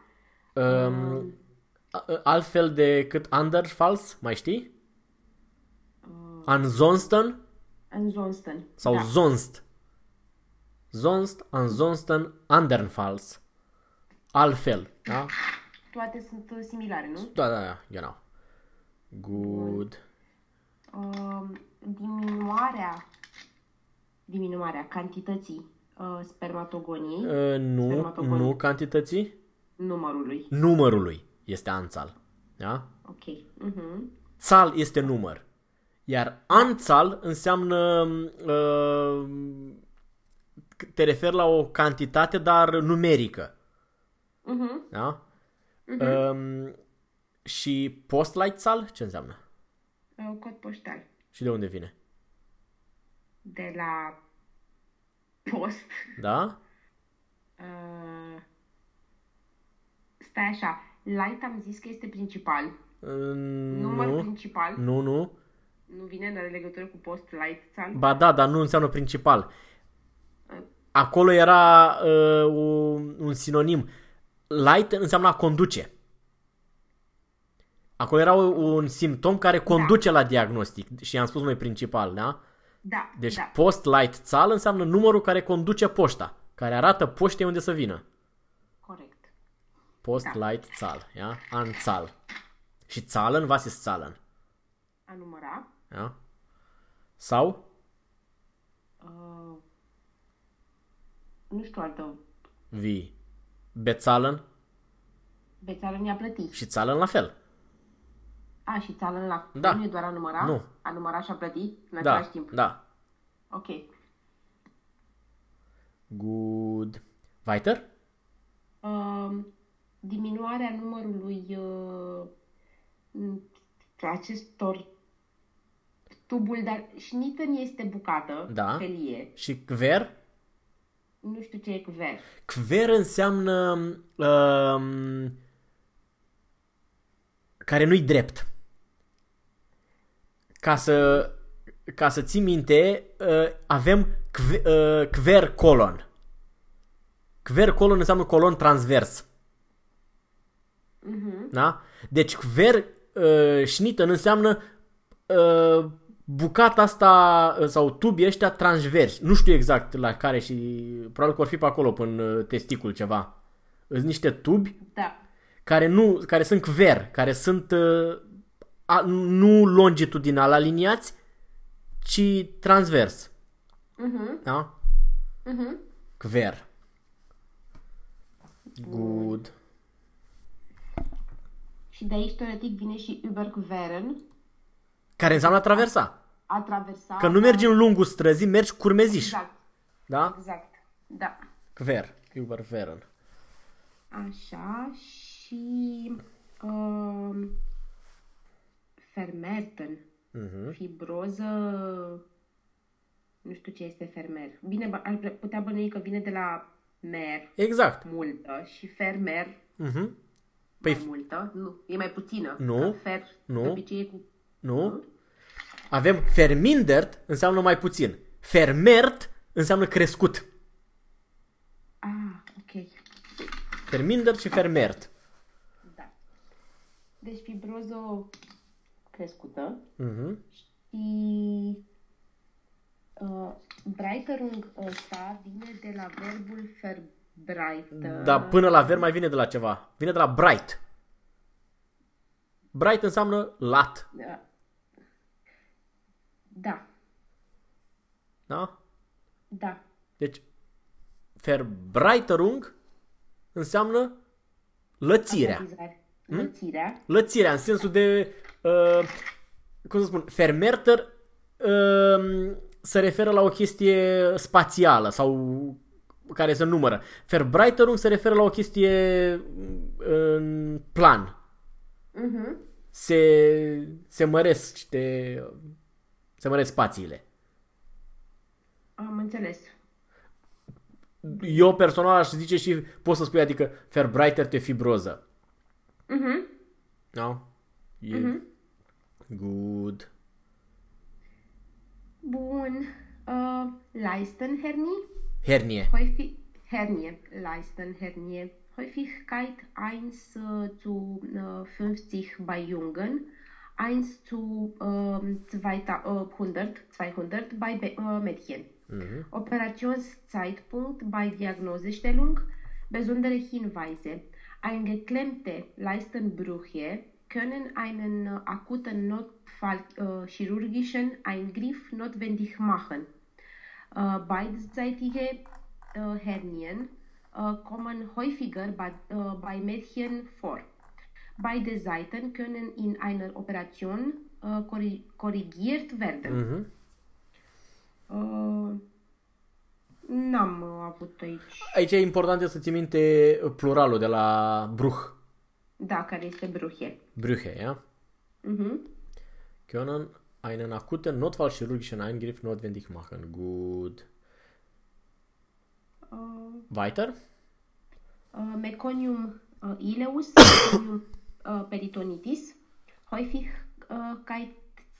Altfel decât Anderfals, mai știi? Ansonsten? Sau da. Sonst, ansonsten, andernfalls. Altfel, da? Toate sunt similare, nu? Da, genau. Good. Diminuarea cantității spermatogoniei. Nu cantității? Numărului. Este Anzahl. Da? Ok. Zahl este număr. Iar Anzahl înseamnă te referi la o cantitate, dar numerică. Da? Și Postleitzahl ce înseamnă? Cod poștal. Și de unde vine? De la post. Da? Stai așa. Light am zis că este principal. Număr principal. Nu. Nu vine, n-are legătură cu Postleitzahl? Ba da, dar nu înseamnă principal. Acolo era un sinonim. Light înseamnă a conduce. Acolo era un simptom care conduce la diagnostic. Și am spus noi principal, da? Da. Deci da. Postleitzahl înseamnă numărul care conduce poșta. Care arată poștei unde să vină. Corect. Postleitzahl, ja? Anzahl. Și Zahlen, was ist Zahlen? A număra. Ja? Sau? Nu știu altă. Wie? Bezahlen? Bezahlen i-a plătit. Și Zahlen la fel. Și Zahlen la fel? Da. Nu e doar a număra? Nu. A număra și a plătit în același timp? Da. Ok. Good. Weiter? Diminuarea numărului acestor Tubul, dar Schnitten este bucată, Da. felie. Și Kver? Nu știu ce e Kver. Kver înseamnă care nu-i drept. Ca să ții minte, avem Kver colon. Kver colon înseamnă colon transvers. Da? Deci Kver Schnitten înseamnă bucata asta sau tubii ăștia transversi. Nu știu exact la care și probabil că or fi pe acolo până testicul ceva. Sunt niște tubi Da. care sunt Kver, care sunt nu longitudinal aliniați, ci transvers. Da? Kver. Good. Și de aici, teoretic, vine și Überqueren, Care înseamnă a traversa. a traversa. Că nu mergi în lungul străzii, mergi curmeziș. Exact, Da? exact. Da. Kver. Überqueren. Așa, și Vermerten. Fibroză, nu știu ce este fermer. Bine, ar putea bănui că vine de la mer, Exact. multă, și fermer, Păi mai multă. Nu, e mai puțină. Nu, Că fer, nu. de obicei e cu... nu? Avem vermindert, înseamnă mai puțin. Vermert înseamnă crescut. Ah, ok. Vermindert și vermert. Da. Deci fibroză crescută. Și Breiterung ăsta vine de la verbul verbreiter. Dar până la ver mai vine de la ceva. Vine de la bright. Bright înseamnă lat. Da. Da? Da. Deci Verbreiterung înseamnă lățirea. Avertizare. Lățirea. Lățirea în sensul de cum să spun, Vermerter se referă la o chestie spațială sau care se numără. Verbreiterung se referă la o chestie în plan. Se măresc spațiile. Am înțeles. Eu personal aș zice și poți să spui, adică verbreiterte fibroză. Da? E good. Bun. Leistenhernie. Hernie. Hernie. Leistenhernie. Häufigkeit 1 zu 50 bei Jungen, 1 zu 200 bei Mädchen. Operationszeitpunkt bei Diagnosestellung, besondere Hinweise. Eingeklemmte Leistenbrüche können einen akuten notfallchirurgischen Eingriff notwendig machen. Beidseitige Hernien kommen häufiger bei Mädchen vor. Beide Seiten können in einer Operation korrigiert werden. N-am avut aici. Aici e important să ții minte pluralul de la Bruch. Da, care este Brüche. Brüche, ja? Können einen akuten Notfallchirurgischen Eingriff notwendig machen. Gut. Weiter? Meconium ileus, Meconium peritonitis, Häufigkeit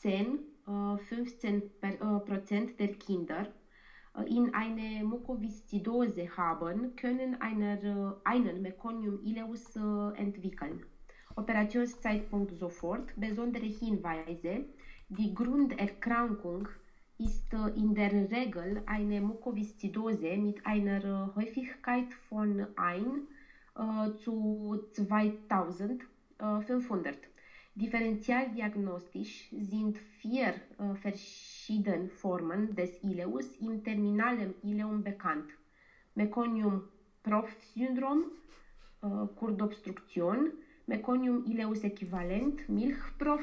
10-15% der Kinder in eine Mukoviszidose haben, können einen Meconium ileus entwickeln. Operationszeitpunkt sofort, besondere Hinweise. Die Grunderkrankung ist in der Regel eine Mukoviszidose mit einer Häufigkeit von 1 zu 2500. Differentialdiagnostisch sind 4 verschiedene Formen des Ileus im terminalen Ileum bekannt. Meconium-Prof-Syndrom, Kurdobstruktion, Meconium ileus echivalent, Milchprof.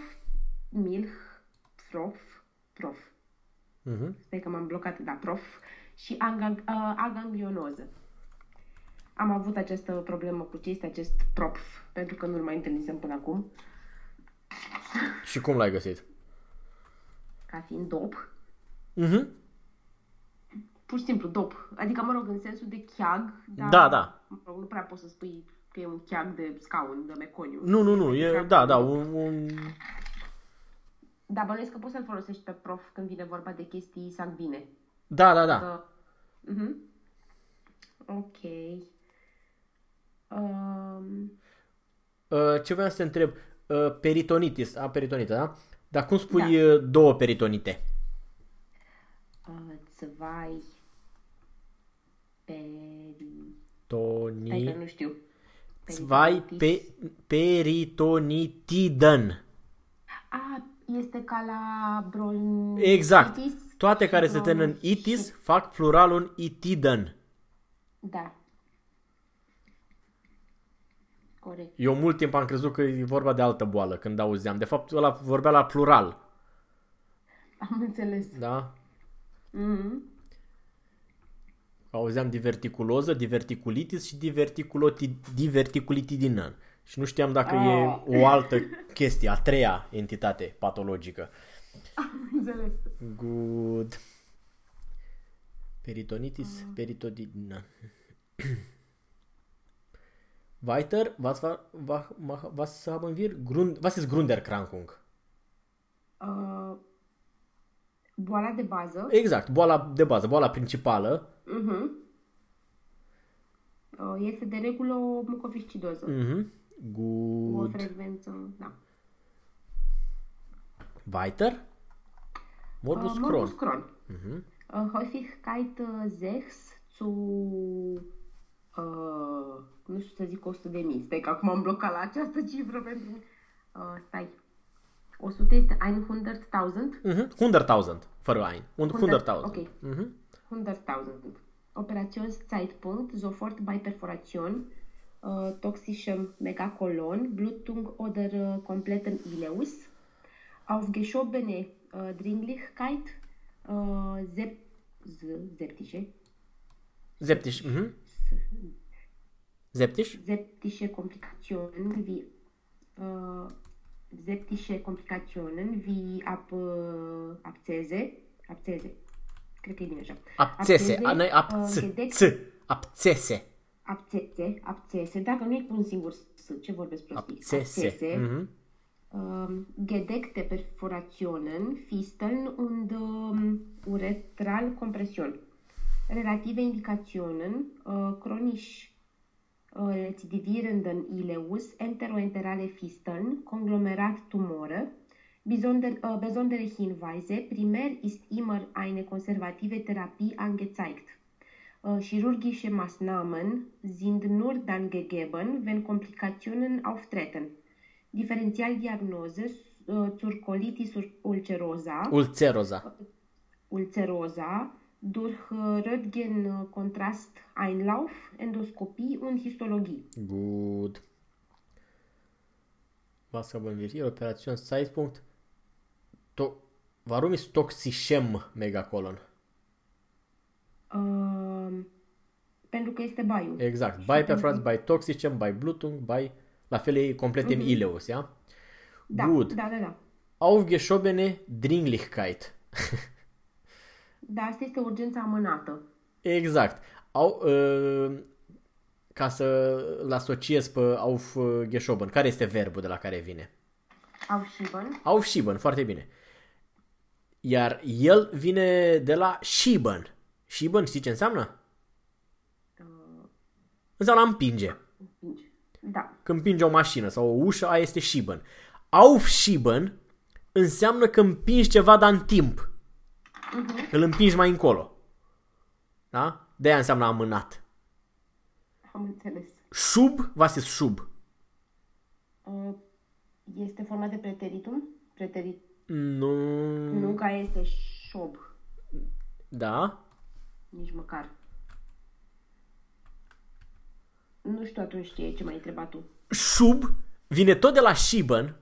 Stai că m-am blocat, da, prof. Și aganglionoză. Am avut această problemă cu ce este acest prof, pentru că nu-l mai întâlnisem până acum. Și cum l-ai găsit? ca fiind dop. Mhm. Pur și simplu dop. Adică, mă rog, în sensul de cheag, dar Da. mă rog, nu prea poți să spui că e un cheag de scaun, de meconiu. Nu, e, da, un... Da, bănuiesc că poți să-l folosești pe prof când vine vorba de chestii sanguine. Da. Mhm. Ok. Ce voiam să te întreb? Peritonitis, peritonită, da? Dar cum spui două peritonite? Zwei Toni... că nu știu. Zwei peritonitiden. Este ca la bronchitis. Exact. Toate care se termină în itis fac pluralul itiden. Da. Corect. Eu mult timp am crezut că e vorba de altă boală când auzeam. De fapt, ăla vorbea la plural. Am înțeles. Da? Mhm. Auzeam diverticuloză, diverticulitis și diverticulitidină. Și nu știam dacă e o altă chestie, a treia entitate patologică. Am înțeles. Good. Peritonitis, peritodină. Weiter, was haben wir? Was ist Grunderkrankung? Boala de bază. Exact, boala de bază, boala principală. Este de regulă o mucoviscidoză. Good. O frecvență, da. Weiter? Morbus Crohn. Häufigkeit 6 zu nu știu să zic 100.000. Stai că acum am blocat la această cifră pentru... stai. 100 este 100.000? 100.000, fără ein. 100.000. Ok. 100.000. Operationszeitpunkt sofort bei Perforation, toxischem Megakolon, Blutung oder kompletten Ileus, aufgeschobene Dringlichkeit, septische. Septische Komplikationen wie Abszesse. Cred că e bine așa. Abțese. Abszesse. Dacă nu e cu un singur S, ce vorbesc prostii? Abszesse. Gedeckte Perforationen, Fisteln und Uretralkompression. Relative Indikationen, chronisch rezidivierenden Ileus, enteroenterale Fisteln, Konglomerat Tumore. Besondere Hinweise. Primär ist immer eine konservative Therapie angezeigt. Chirurgische Maßnahmen sind nur dann gegeben, wenn Komplikationen auftreten. Differentialdiagnose zur Colitis ulcerosa durch Röntgen-Kontrast-Einlauf, Endoskopie und Histologie. Gut. Was haben wir hier? Operationszeitpunkt. Warum ist toxischem Megacolon? Pentru că este baiul. Exact. Bei Perforați, bei toxicem, bei Blutung, bei... La fel e complet în Ileus, ja? Da, Good. da. Aufgeschobene Dringlichkeit. Da, asta este urgența amânată. Exact. Ca să-l asociez pe aufgeschoben. Care este verbul de la care vine? Aufschieben. Aufschieben, foarte bine. Iar el vine de la schieben. Schieben, știi ce înseamnă? Înseamnă a împinge. Da. Când împingi o mașină sau o ușă, aia este schieben. Aufschieben înseamnă că împingi ceva, dar în timp. Îl împingi mai încolo. Da? De-aia înseamnă amânat. Am înțeles. Schub, was ist Schub? Este format de preteritum? Nu. Nu, ca este șob. Da? Nici măcar. Nu știu atunci ce mai întrebat tu. Schub vine tot de la schieben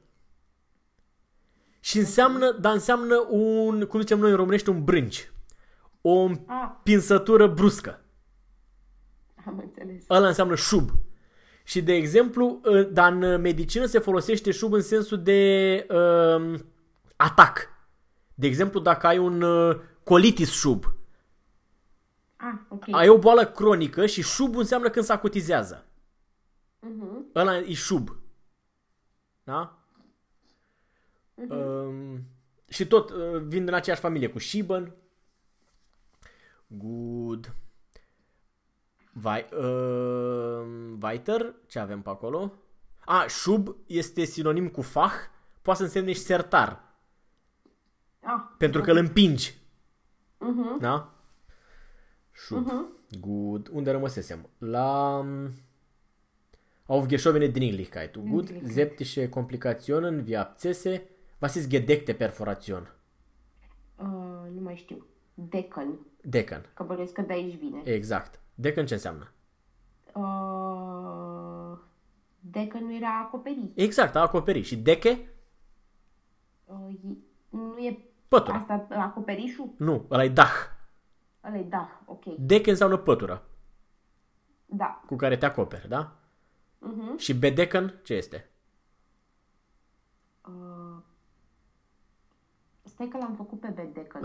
și înseamnă un, cum zicem noi în românește, un brânci. O împinsătură bruscă. Am înțeles. Ăla înseamnă șub. Și de exemplu, dar în medicină se folosește șub în sensul de atac. De exemplu, dacă ai un colitis șub, ok. ai o boală cronică și șubul înseamnă când se acutizează. Ăla e șub. Da? Și tot vin din aceeași familie cu Shibăn. Good. Weiter, ce avem pe acolo? Șub este sinonim cu fah, poate să însemne și sertar. Pentru că îl împingi. Da? Șub. Good. Unde rămăsesem? La Aufgeschobene Dringlichkeit. Gut. Septische Komplikationen wie Abszesse. Was ist gedeckte Perforation? Nu mai știu. Decken. Decken. Că bănuiesc că de aici vine. Exact. Decken ce înseamnă? Decken nu era acoperi. Exact, a acoperi. Și deche? Nu e pătură. Asta acoperișul? Nu, ăla e dah. Ăla e dah, ok. Deche înseamnă pătură. Da. Cu care te acoperi, da? Și bedecken ce este? Stai că l-am făcut pe bedecken.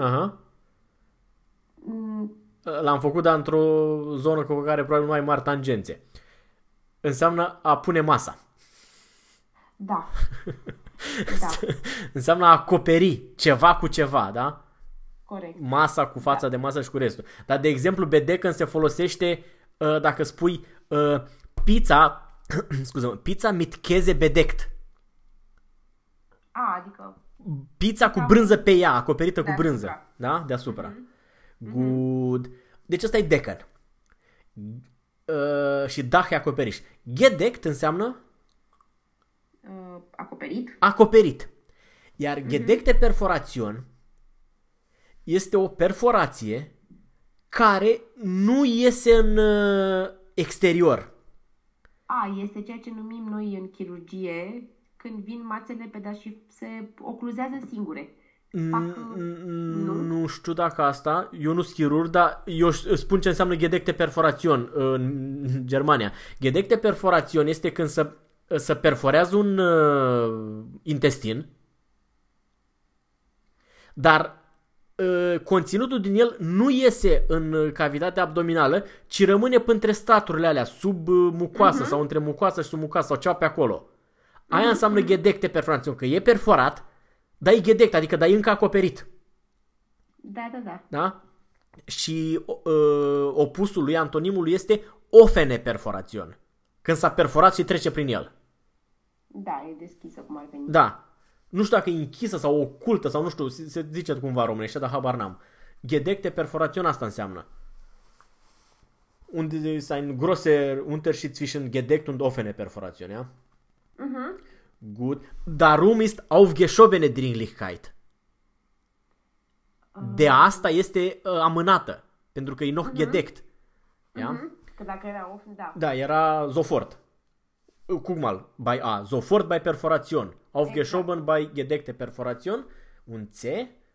L-am făcut, dar într-o zonă cu care probabil nu ai mari tangențe. Înseamnă a pune masa. Da. Da. Înseamnă a acoperi ceva cu ceva, da? Corect. Masa cu fața de masă și cu restul. Dar, de exemplu, bedecken se folosește dacă spui pizza, scuză-mă, pizza mit Käse bedeckt. Adică pizza cu brânză pe ea, acoperită cu brânză. Da? Deasupra. Good. Deci ăsta e decken. Și dah e acoperiș. Gedeckt înseamnă acoperit. Acoperit. Iar gedeckte Perforation este o perforație care nu iese în exterior. Este ceea ce numim noi în chirurgie când vin mațele pe deasupra și se ocluzează singure. Nu știu dacă asta, eu nu sunt chirurg, dar eu spun ce înseamnă gedeckte Perforation în Germania. Gedeckte Perforation este când să perforează un intestin, dar conținutul din el nu iese în cavitatea abdominală, ci rămâne între straturile alea, sub mucoasă sau între mucoasă și sub mucoasă sau ceva pe acolo. Aia înseamnă gedeckte Perforation, că e perforat, dar e gedect, adică dar e încă acoperit. Da? Și opusul lui, antonimul lui este offene Perforation, când s-a perforat și trece prin el. Da, e deschisă cum ar veni. Da. Nu știu dacă e închisă sau ocultă sau nu știu, se zice cumva românește, dar habar n-am. Gedeckte Perforation asta înseamnă. Unde ist ein großer Unterschied zwischen gedeckt und offene Perforation, ja? Gut. Darum ist aufgeschobene Dringlichkeit. De asta este amânată, pentru că e noch gedeckt. Ja? Că dacă era offen, da. Da, era sofort. Guck mal, bei A, sofort bei Perforation. Aufgeschoben bei gedeckte Perforation. Un C.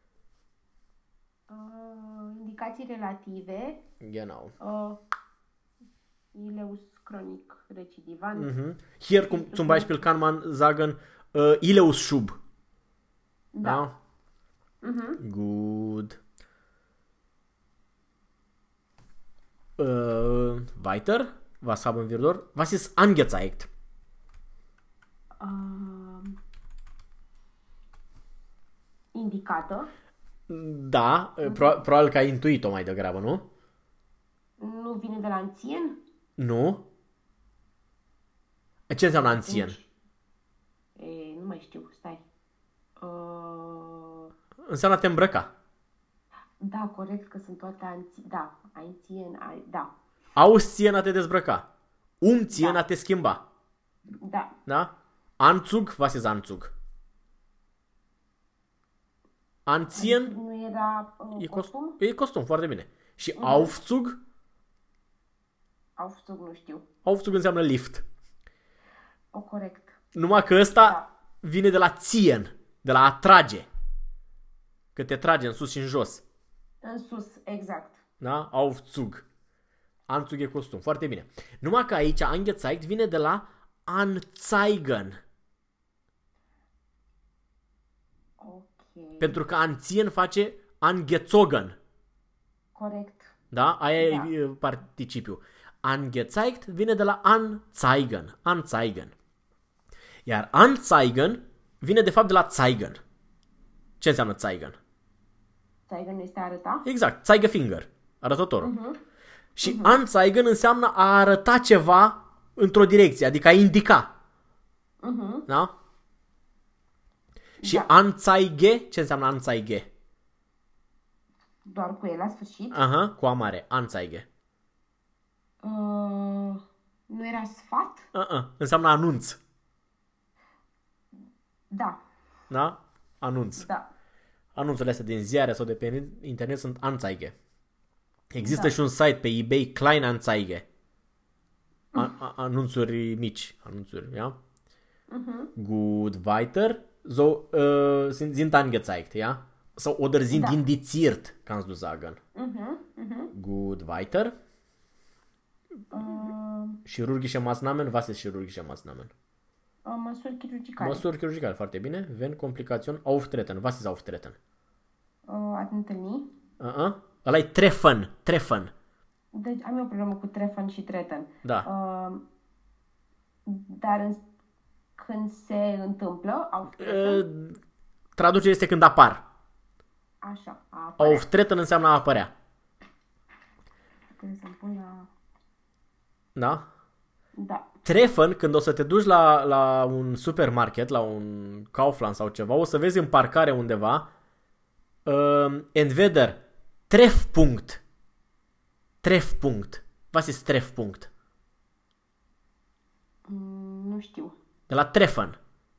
Indicații relative. Genau. Ileus chronic recidivant. Hier zum Beispiel kann man sagen Ileusschub. Da. Gut. Weiter. Was haben wir dort? Was ist angezeigt? Indicată. Da, probabil că ai intuit-o mai degrabă, nu? Nu vine de la anțien? Nu. Ce înseamnă anțien? Nu mai știu, stai. Înseamnă a te îmbrăca. Da, corect, că sunt toate anțien. Da, anțien, da. Ausziehen a te dezbrăca. Umziehen a te schimba. Da. Da? Anzug, was ist Anzug? Anziehen nu era costum? E costum, foarte bine. Și Aufzug? Aufzug nu știu. Aufzug înseamnă lift. Corect. Numai că ăsta vine de la ziehen, de la a trage. Că te trage în sus și în jos. În sus, exact. Da? Aufzug. Anzug e costum. Foarte bine. Numai că aici angezeigt vine de la anzeigen. Ok. Pentru că anziehen face angezogen. Corect. Da? Aia e participiu. Angezeigt vine de la anzeigen. Anzeigen. Iar anzeigen vine de fapt de la zeigen. Ce înseamnă zeigen? Zeigen este a arăta? Exact, Zeigefinger, arătătorul. Și anzeigen înseamnă a arăta ceva într-o direcție, adică a indica. Da? Și Anzeige, ce înseamnă Anzeige? Doar cu el la sfârșit? Aha, cu A mare, Anzeige. Nu era sfat? Înseamnă anunț. Da. Da? Anunț. Da. Anunțurile astea din ziare sau de pe internet sunt Anzeige. Există și un site pe eBay, Kleinanzeige. Anunțuri mici. Anunțuri, ja? Gut, weiter. So, sind angezeigt, ja? So, oder sind indiziert, kannst du sagen. Gut, weiter. Chirurgische Maßnahmen, was ist chirurgische Maßnahmen? Măsuri chirurgicale. Măsuri chirurgicale, foarte bine. Wenn Komplikation auftreten. Was ist auftreten? A te întâlni. Ăla e treffen. Treffen. Deci am eu o problemă cu treffen și treten. Da. Dar când se întâmplă, auftreten? Traducerea este când apar. Așa, a apărea. Auftreten înseamnă a apărea. Trebuie să-mi pun la... Da? Da. Treffen, când o să te duci la un supermarket, la un Kaufland sau ceva, o să vezi în parcare undeva entweder Treffpunkt. Treffpunkt. Was ist Treffpunkt? Nu știu. De la Treffen.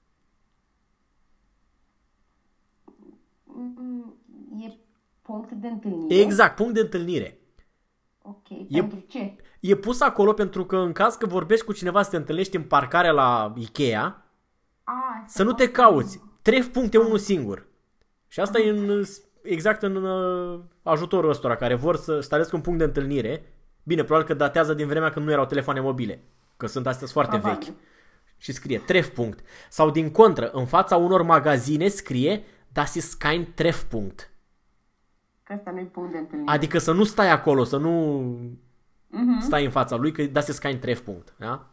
E punct de întâlnire? Exact, punct de întâlnire. Ok, pentru ce? E pus acolo pentru că în caz că vorbești cu cineva să te întâlnești în parcarea la Ikea, să nu te cauți. Treffpunkt e unul singur. Și asta e exact în ajutorul ăstora care vor să stabilesc un punct de întâlnire. Bine, probabil că datează din vremea când nu erau telefoane mobile, că sunt astea foarte vechi. Și scrie Treffpunkt. Sau din contră, în fața unor magazine scrie Das ist kein Treffpunkt. Că asta nu-i punct de întâlnire. Adică să nu stai acolo, să nu stai în fața lui, că das ist kein Treffpunkt. Da?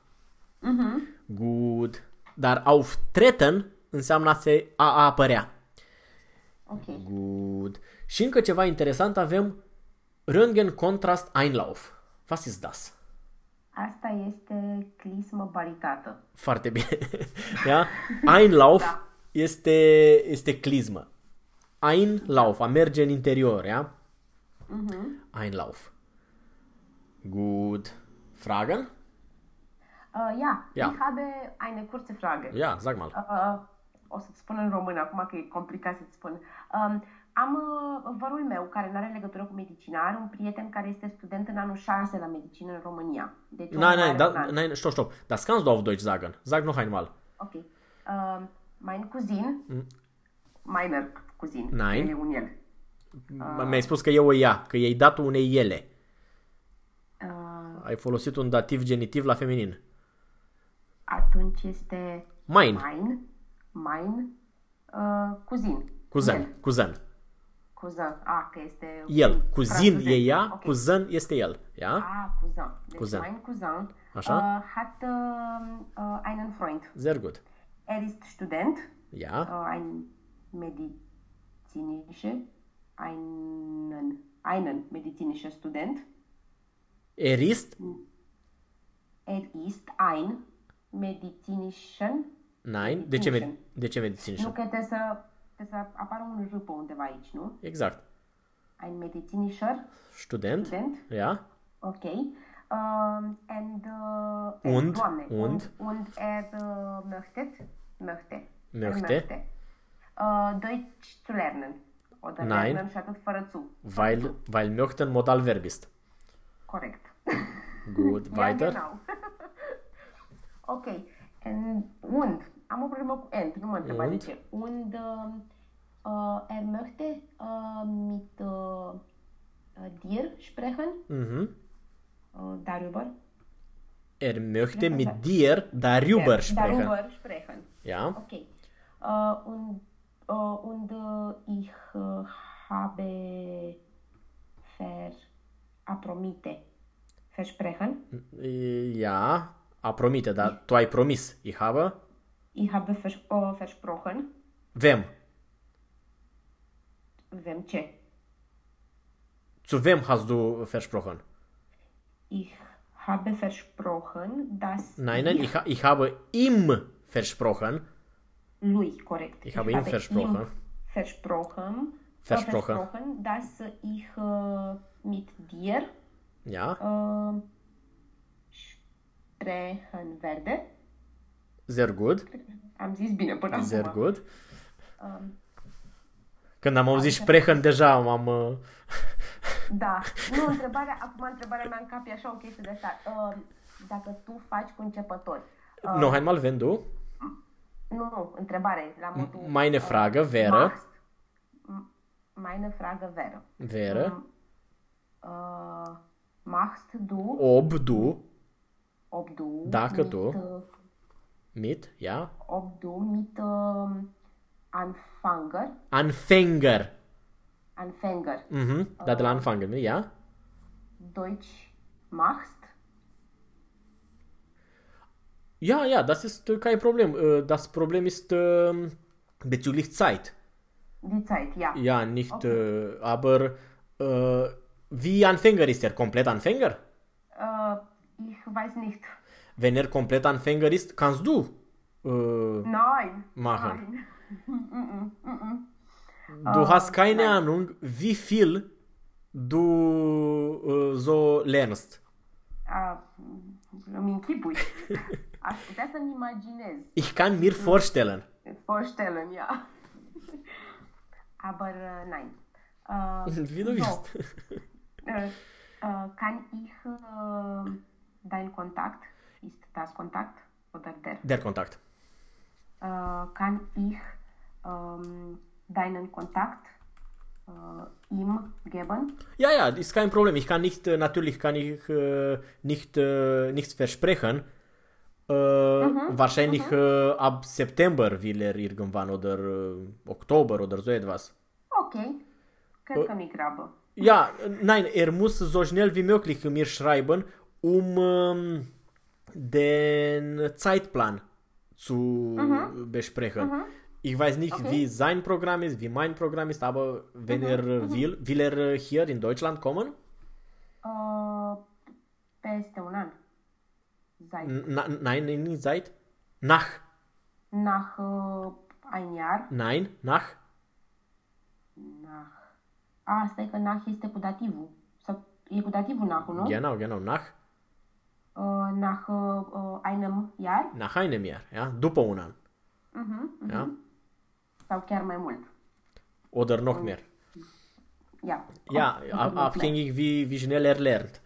Good. Dar auftreten înseamnă a apărea. Ok. Good. Și încă ceva interesant avem Röntgen Kontrast Einlauf. Was ist das? Asta este clismă baritată. Foarte bine. Da? Einlauf este clismă. Einlauf, a merge în interior, ja? Einlauf. Gut. Fragen? Ja, ich habe eine kurze Frage. Ja, sag mal. O să-ți spun în română, acum că e complicat să-ți spun. Am vărul meu, care nu are legătură cu medicina, are un prieten care este student în anul 6 la medicină în România. Deci nein, stopp. Das kannst du auf Deutsch sagen. Sag noch einmal. Ok. Mein Cousin, meiner Cousin, Nein. el e un el. Mi-ai spus că e o ea, că i-ai dat unei ele. Ai folosit un dativ genitiv la feminin. Atunci este Mein cousin. Cousin. Că este... El. Cousin e ea, okay. Cousin este el. Ja? Cousin. Deci Cousin. mein Cousin hat einen Freund. Sehr gut. Er ist Student. Ja. Einen medizinischer Student. Er ist ein medizinischen... Nein, de ce medizinischer? Nu, că trebuie să apară un R pe undeva aici, nu? Exact. Ein medizinischer Student. Ja. Ok. Und er möchte Deutsch zu lernen. Oder Nein. lernen și atât fără zu. Weil möchten Modal Verb ist. Corect. Gut, weiter. Ja, genau. Ok. Und, am o problemă cu and, nu mă întreba de ce. Und er möchte mit dir sprechen. Darüber. Er möchte mit dir darüber sprechen. Darüber sprechen. Ja. Ok. Und und ich habe apromite. Versprechen. Ja, apromite, dar tu ai promis. Ich habe? Ich habe versprochen. Wem? Wem ce? Zu wem hast du versprochen? Ich habe versprochen, dass Nein, ich habe ihm versprochen. Lui, corect. Ich habe ihm versprochen. Versprochen, dass ich mit dir Ja, sprechen werde. sehr gut. Am zis bine până acum. Sehr gut. Când am auzit sprechen, deja m-am... Da. Nu, întrebarea mea în cap e așa o chestie de asta. Dacă tu faci cu începători. Noch einmal, wenn du... Nu, întrebare la modul... Meine Frage wäre... Meine Frage wäre... Wäre... Machst du... Ob du... Dacă mit, tu... Mit, ja? Ob du mit Anfänger. Mhm, da de la Anfang, ja? Deutsch machst? Ja, das ist kein Problem. Das Problem ist bezüglich Zeit. Die Zeit, ja. Ja, nicht, aber wie Anfänger ist er? Komplett Anfänger? Ich weiß nicht. Wenn er komplett Anfänger ist, kannst du Nein. machen. Nein. Du hast keine Ahnung, wie viel du so lernst. Îmi închipui. Aș putea să-mi imaginez. Ich kann mir vorstellen. Vorstellen, ja. Aber nein. Wie du willst. Kann ich dein Kontakt, ist das Kontakt oder der? Der Kontakt. Kann ich deinen Kontakt ihm geben? Ja, ist kein Problem. Natürlich kann ich nichts versprechen. Wahrscheinlich ab September will er irgendwann oder Oktober oder so etwas. Okay. Cred că mi-e grabă. Ja, nein, er muss so schnell wie möglich mir schreiben, den Zeitplan zu besprechen. Ich weiß nicht, wie sein Programm ist, wie mein Programm ist, aber wenn er will er hier in Deutschland kommen? Peste un an. Nein, nicht seit. Nach ein Jahr. Nein, nach. Stai că nach este cu dativul. Sau e cu dativul nach-ul, nu? Genau, nach. Nach einem Jahr. Nach einem Jahr, ja, după un an. Ja? Sau chiar mai mult. Oder noch mehr. Ja, abhängig wie schnell er lernt.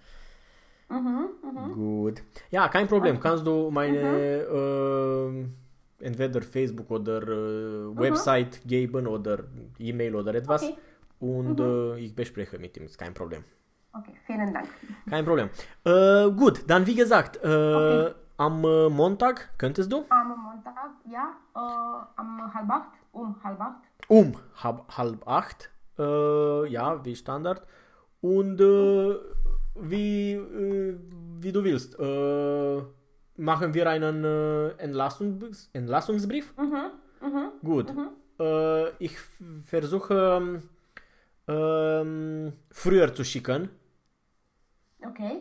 Gut. Ja, kein Problem. Kannst du meine entweder Facebook oder Website geben oder E-Mail oder etwas und ich bespreche mit ihm. Ist kein Problem. Okay, vielen Dank. Kein Problem. Gut, dann wie gesagt, am Montag könntest du? Am Montag, ja. Am halb acht. Halb acht. Ja, wie Standard. Und wie du willst. Machen wir einen Entlassungsbrief? Gut. Ich versuche früher zu schicken. Okay.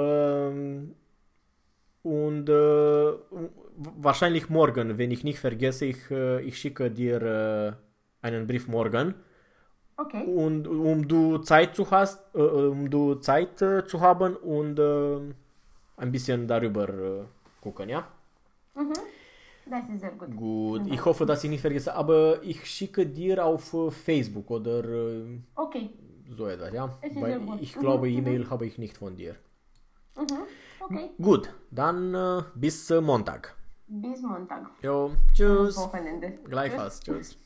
Und wahrscheinlich morgen, wenn ich nicht vergesse, ich schicke dir einen Brief morgen. Okay. Und um du Zeit zu haben und ein bisschen darüber gucken, ja? Das ist sehr gut. Gut, ich hoffe, dass ich nicht vergesse, aber ich schicke dir auf Facebook oder so etwas, ja? Weil ich glaube, E-Mail habe ich nicht von dir. Okay. Gut, dann bis Montag. Bis Montag. Jo, tschüss. Wochenende. Gleichfalls, tschüss.